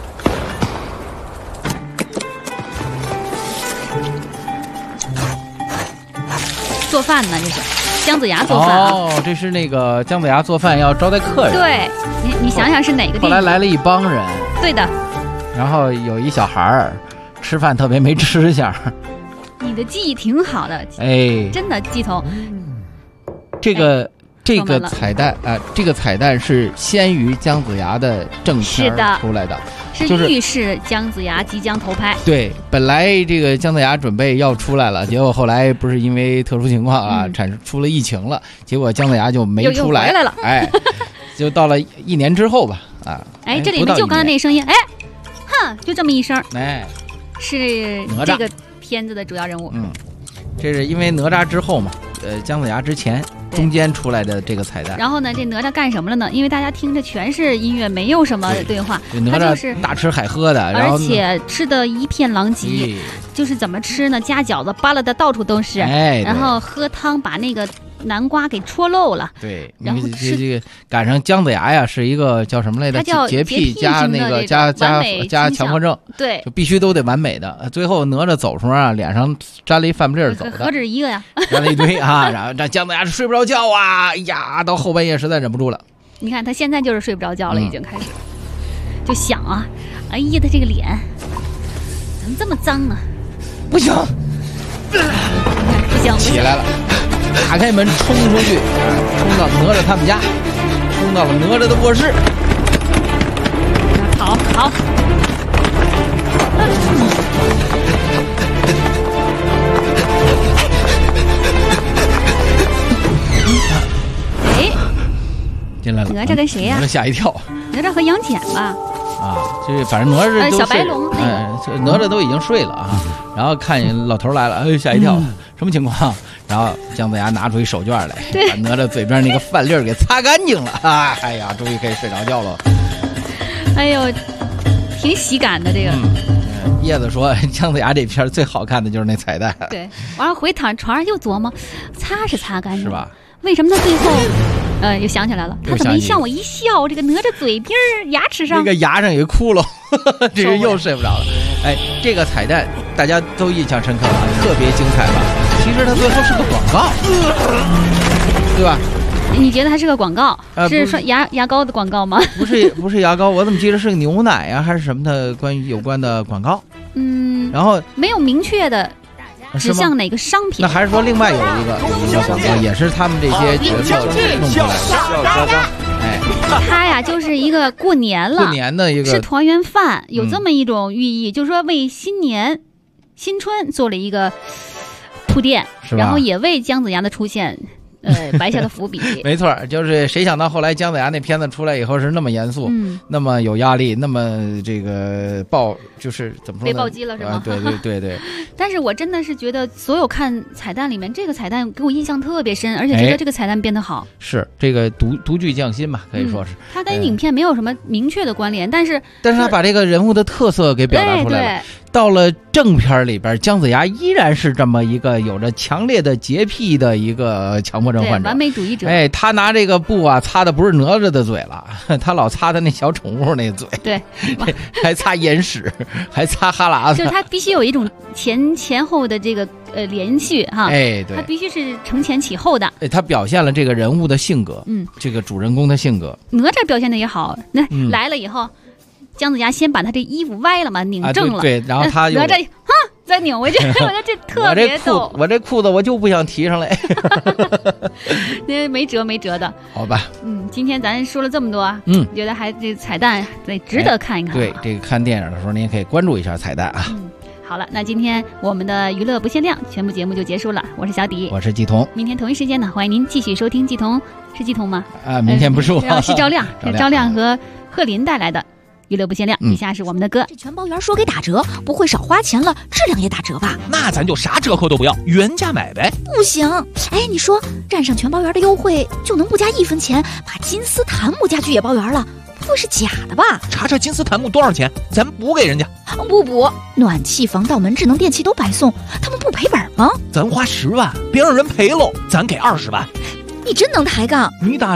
做饭呢，这是姜子牙做饭啊。 哦，这是那个姜子牙做饭要招待客人。 对，你想想是哪个电影？ 后来来了一帮人。 对的。 然后有一小孩儿吃饭特别没吃相。 你的记忆挺好的， 哎， 真的季彤。 这个彩蛋啊，这个彩蛋是先于姜子牙的正片出来的， 是预示姜子牙即将投拍。 对，本来这个姜子牙准备要出来了，结果后来不是因为特殊情况啊，出了疫情了，结果姜子牙就没出来， 又回来了。 哎，就到了1年之后吧，啊， 哎，这里面就刚才那声音，哎，哼，就这么一声， 哎， 是这个片子的主要人物。 这是因为哪吒之后嘛，姜子牙之前。中间出来的这个彩蛋， 然后呢，这哪吒干什么了呢？因为大家听着全是音乐，没有什么对话， 哪吒就是大吃海喝的， 而且吃的一片狼藉。就是怎么吃呢？夹饺子扒拉的到处都是，然后喝汤把那个南瓜给戳漏了。 对，然后这个赶上姜子牙呀，是一个叫什么来着？洁癖加那个加强迫症， 对， 就必须都得完美的。最后哪吒走时候啊，脸上沾了一饭不粒走的， 何止一个呀， 沾了一堆啊。然后这姜子牙睡不着觉啊，哎呀，到后半夜实在忍不住了。 你看他现在就是睡不着觉了，已经开始就想啊，哎呀，他这个脸怎么这么脏啊？ 不行， 不行， 起来了，打开门冲出去，冲到哪吒他们家，冲到了哪吒的卧室。 好，哎， 进来了。 哪吒跟谁呀？ 哪吒吓一跳。 哪吒和杨戬吧。 啊，这反正哪吒都小白龙， 哪吒都已经睡了啊。然后看见老头来了，哎，吓一跳，什么情况？然后姜子牙拿出一手绢来，把哪吒嘴边那个饭粒儿给擦干净了啊！哎呀，终于可以睡着觉了。 哎呦，挺喜感的这个。 叶子说，姜子牙这片最好看的就是那彩蛋。 对，完了回躺床上又琢磨，擦是擦干净， 是吧？ 为什么他最后？又想起来了，他怎么一向我一笑，这个哪吒嘴边牙齿上那个牙上有个窟窿，这是又睡不着了。哎，这个彩蛋大家都印象深刻了，特别精彩吧？其实它最后是个广告，对吧？ 你觉得它是个广告？是说牙膏的广告吗？ 不是牙膏，我怎么记得是个牛奶呀，还是什么的有关的广告？然后没有明确的。指向哪个商品？ 那还是说另外有一个广告，也是他们这些角色弄出来的。哎， 它呀就是一个过年了， 过年的一个吃团圆饭，有这么一种寓意，就是说为新年、新春做了一个铺垫，然后也为姜子牙的出现。埋下的伏笔。 没错，就是谁想到后来姜子牙那片子出来以后是那么严肃，那么有压力，那么这个就是怎么说呢？ 被暴击了是吗？ 对。 但是我真的是觉得所有看彩蛋里面，这个彩蛋给我印象特别深，而且觉得这个彩蛋编得好。 是这个独具匠心吧，可以说是。 它跟影片没有什么明确的关联，但是他把这个人物的特色给表达出来了。到了正片里边，姜子牙依然是这么一个有着强烈的洁癖的一个强迫症患者， 完美主义者。 哎，他拿这个布啊擦的不是哪吒的嘴了，他老擦他那小宠物那嘴， 对， 还擦眼屎，还擦哈喇子， 就是他必须有一种前后的这个连续哈， 哎，对， 他必须是承前启后的。 哎，他表现了这个人物的性格，这个主人公的性格。 哪吒表现的也好，那来了以后。姜子牙先把他这衣服歪了嘛，拧正了， 对，然后他哪吒再拧回去，我觉得这特别逗。 我这裤子我就不想提上来， 那没辙的。 好吧， 今天咱说了这么多，觉得还这彩蛋得值得看一看。 对，这个看电影的时候您也可以关注一下彩蛋啊。 好了，那今天我们的娱乐不限量全部节目就结束了。我是小迪， 我是季彤。 明天同一时间呢，欢迎您继续收听季彤，是季彤吗？ 明天不是我， 是赵亮，赵亮和贺林带来的。娱乐不限量，以下是我们的歌。 这全包圆说给打折，不会少花钱了，质量也打折吧？ 那咱就啥折扣都不要，原价买呗。 不行，哎，你说站上全包圆的优惠就能不加1分钱，把金丝檀木家具也包圆了，不会是假的吧？ 查查金丝檀木多少钱，咱补给人家。 不补，暖气、防盗门、智能电器都白送，他们不赔本吗？ 咱花10万，别让人赔喽，咱给20万。 你真能抬杠！ 你打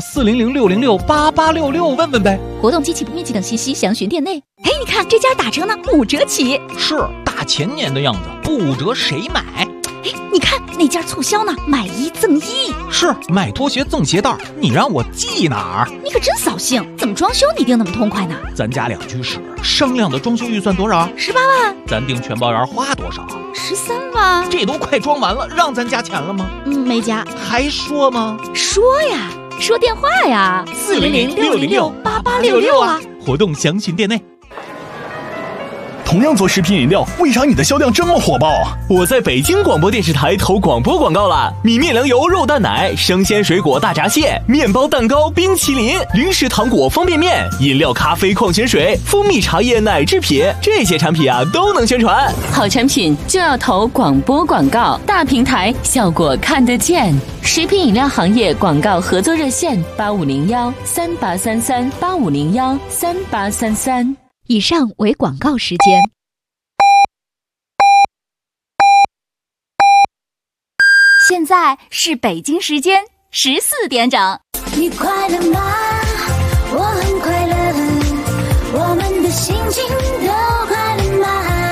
400-606-8866问问呗。 活动、机器不面积等信息详询店内。哎，你看这家打折呢，5折起。 是大前年的样子，不折谁买？ 哎，你你看那家促销呢，买1赠1。 是买拖鞋赠鞋带，你让我记哪儿？ 你可真扫兴！怎么装修你定那么痛快呢？ 咱家2居室，商量的装修预算多少 ？18万。 咱订全包园花多少 ？13万。 这都快装完了，让咱加钱了吗？ 没加。 还说吗？ 说呀，说电话呀，400-606-8866啊。 活动详询店内。 同样做食品饮料，为啥你的销量这么火爆？ 我在北京广播电视台投广播广告了，米面粮油肉蛋奶、生鲜水果大闸蟹、面包蛋糕、冰淇淋、零食糖果方便面、饮料咖啡矿泉水、蜂蜜茶叶奶制品，这些产品啊都能宣传。 好产品就要投广播广告，大平台效果看得见。食品饮料行业广告合作热线8501-3833-8501-3833。 以上为广告时间。 现在是北京时间14点整。 你快乐吗？我很快乐，我们的心情都快乐吗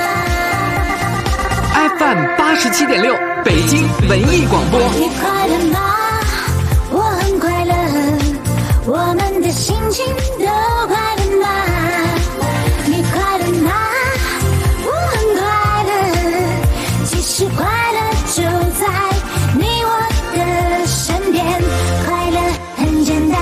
？FM 87.6，北京文艺广播。 你快乐吗？我很快乐，我们的心情都快乐吗？你快乐吗？我很快乐，其实快乐就在你我的身边，快乐很简单。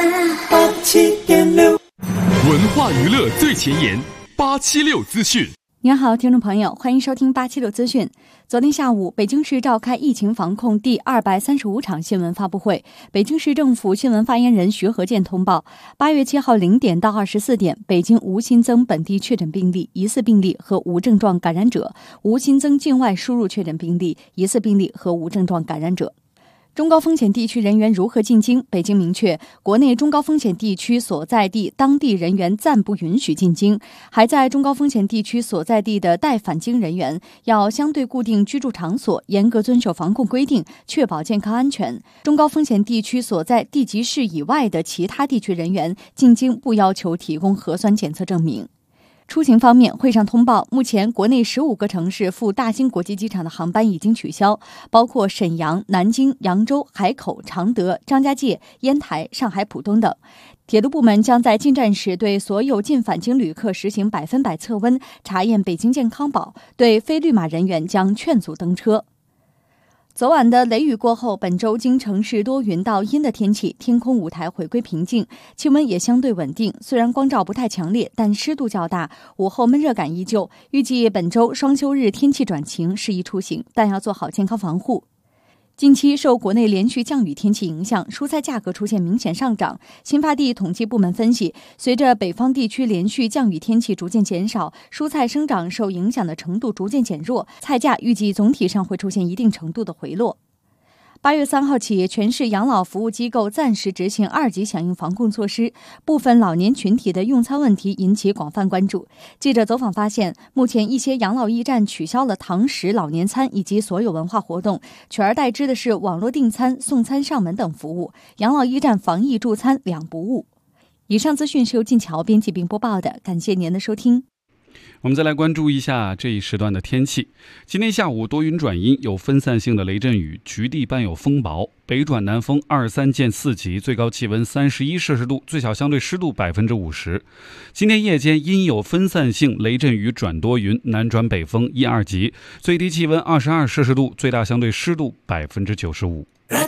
87.6，文化娱乐最前沿，876资讯。 您好，听众朋友，欢迎收听876资讯。昨天下午，北京市召开疫情防控第235场新闻发布会。北京市政府新闻发言人徐和建通报，8月7号0点到24点，北京无新增本地确诊病例、疑似病例和无症状感染者，无新增境外输入确诊病例、疑似病例和无症状感染者。中高风险地区人员如何进京？北京明确，国内中高风险地区所在地当地人员暂不允许进京，还在中高风险地区所在地的待返京人员要相对固定居住场所，严格遵守防控规定，确保健康安全。中高风险地区所在地级市以外的其他地区人员进京不要求提供核酸检测证明。出行方面，会上通报，目前国内15个城市赴大兴国际机场的航班已经取消，包括沈阳、南京、扬州、海口、常德、张家界、烟台、上海浦东等。铁路部门将在进站时对所有进返京旅客实行100%测温，查验北京健康宝，对非绿码人员将劝阻登车。昨晚的雷雨过后，本周京城是多云到阴的天气，天空舞台回归平静，气温也相对稳定。虽然光照不太强烈，但湿度较大，午后闷热感依旧。预计本周双休日天气转晴，适宜出行，但要做好健康防护。近期受国内连续降雨天气影响，蔬菜价格出现明显上涨。新发地统计部门分析，随着北方地区连续降雨天气逐渐减少，蔬菜生长受影响的程度逐渐减弱，菜价预计总体上会出现一定程度的回落。8月3号起，全市养老服务机构暂时执行2级响应防控措施，部分老年群体的用餐问题引起广泛关注。记者走访发现，目前一些养老驿站取消了堂食、老年餐以及所有文化活动，取而代之的是网络订餐、送餐上门等服务。养老驿站防疫助餐两不误。以上资讯是由静桥编辑并播报的，感谢您的收听。 我们再来关注一下这一时段的天气。今天下午多云转阴，有分散性的雷阵雨，局地伴有风雹，北转南风2-3见4级，最高气温31摄氏度，最小相对湿度50%。今天夜间阴有分散性雷阵雨转多云，南转北风1-2级，最低气温22摄氏度，最大相对湿度95%。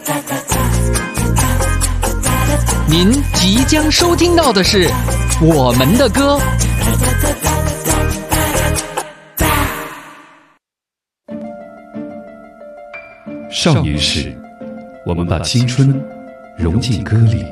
您即将收听到的是我们的歌。 少年时，我们把青春融进歌里。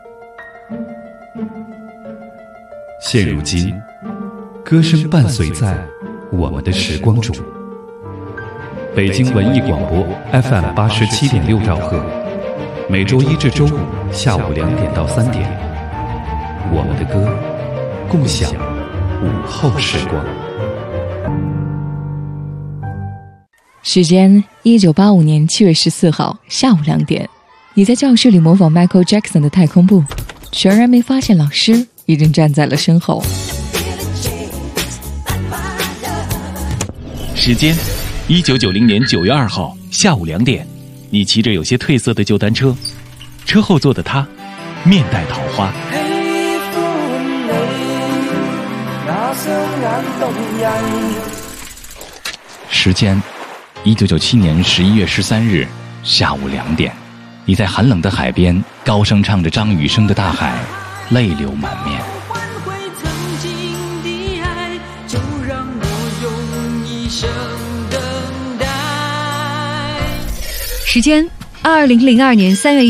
现如今，歌声伴随在我们的时光中。北京文艺广播 FM 87.6兆赫，每周一至周五下午2点到3点，我们的歌，共享午后时光。 时间1985年7月14号下午2点，你在教室里模仿 Michael Jackson 的太空步，全然没发现老师已经站在了身后。 时间1990年9月2号下午2点，你骑着有些褪色的旧单车，车后座的他面带桃花。时间1997年11月13日下午2点，你在寒冷的海边高声唱着张雨生的《大海》，泪流满面。 时间2002年3月1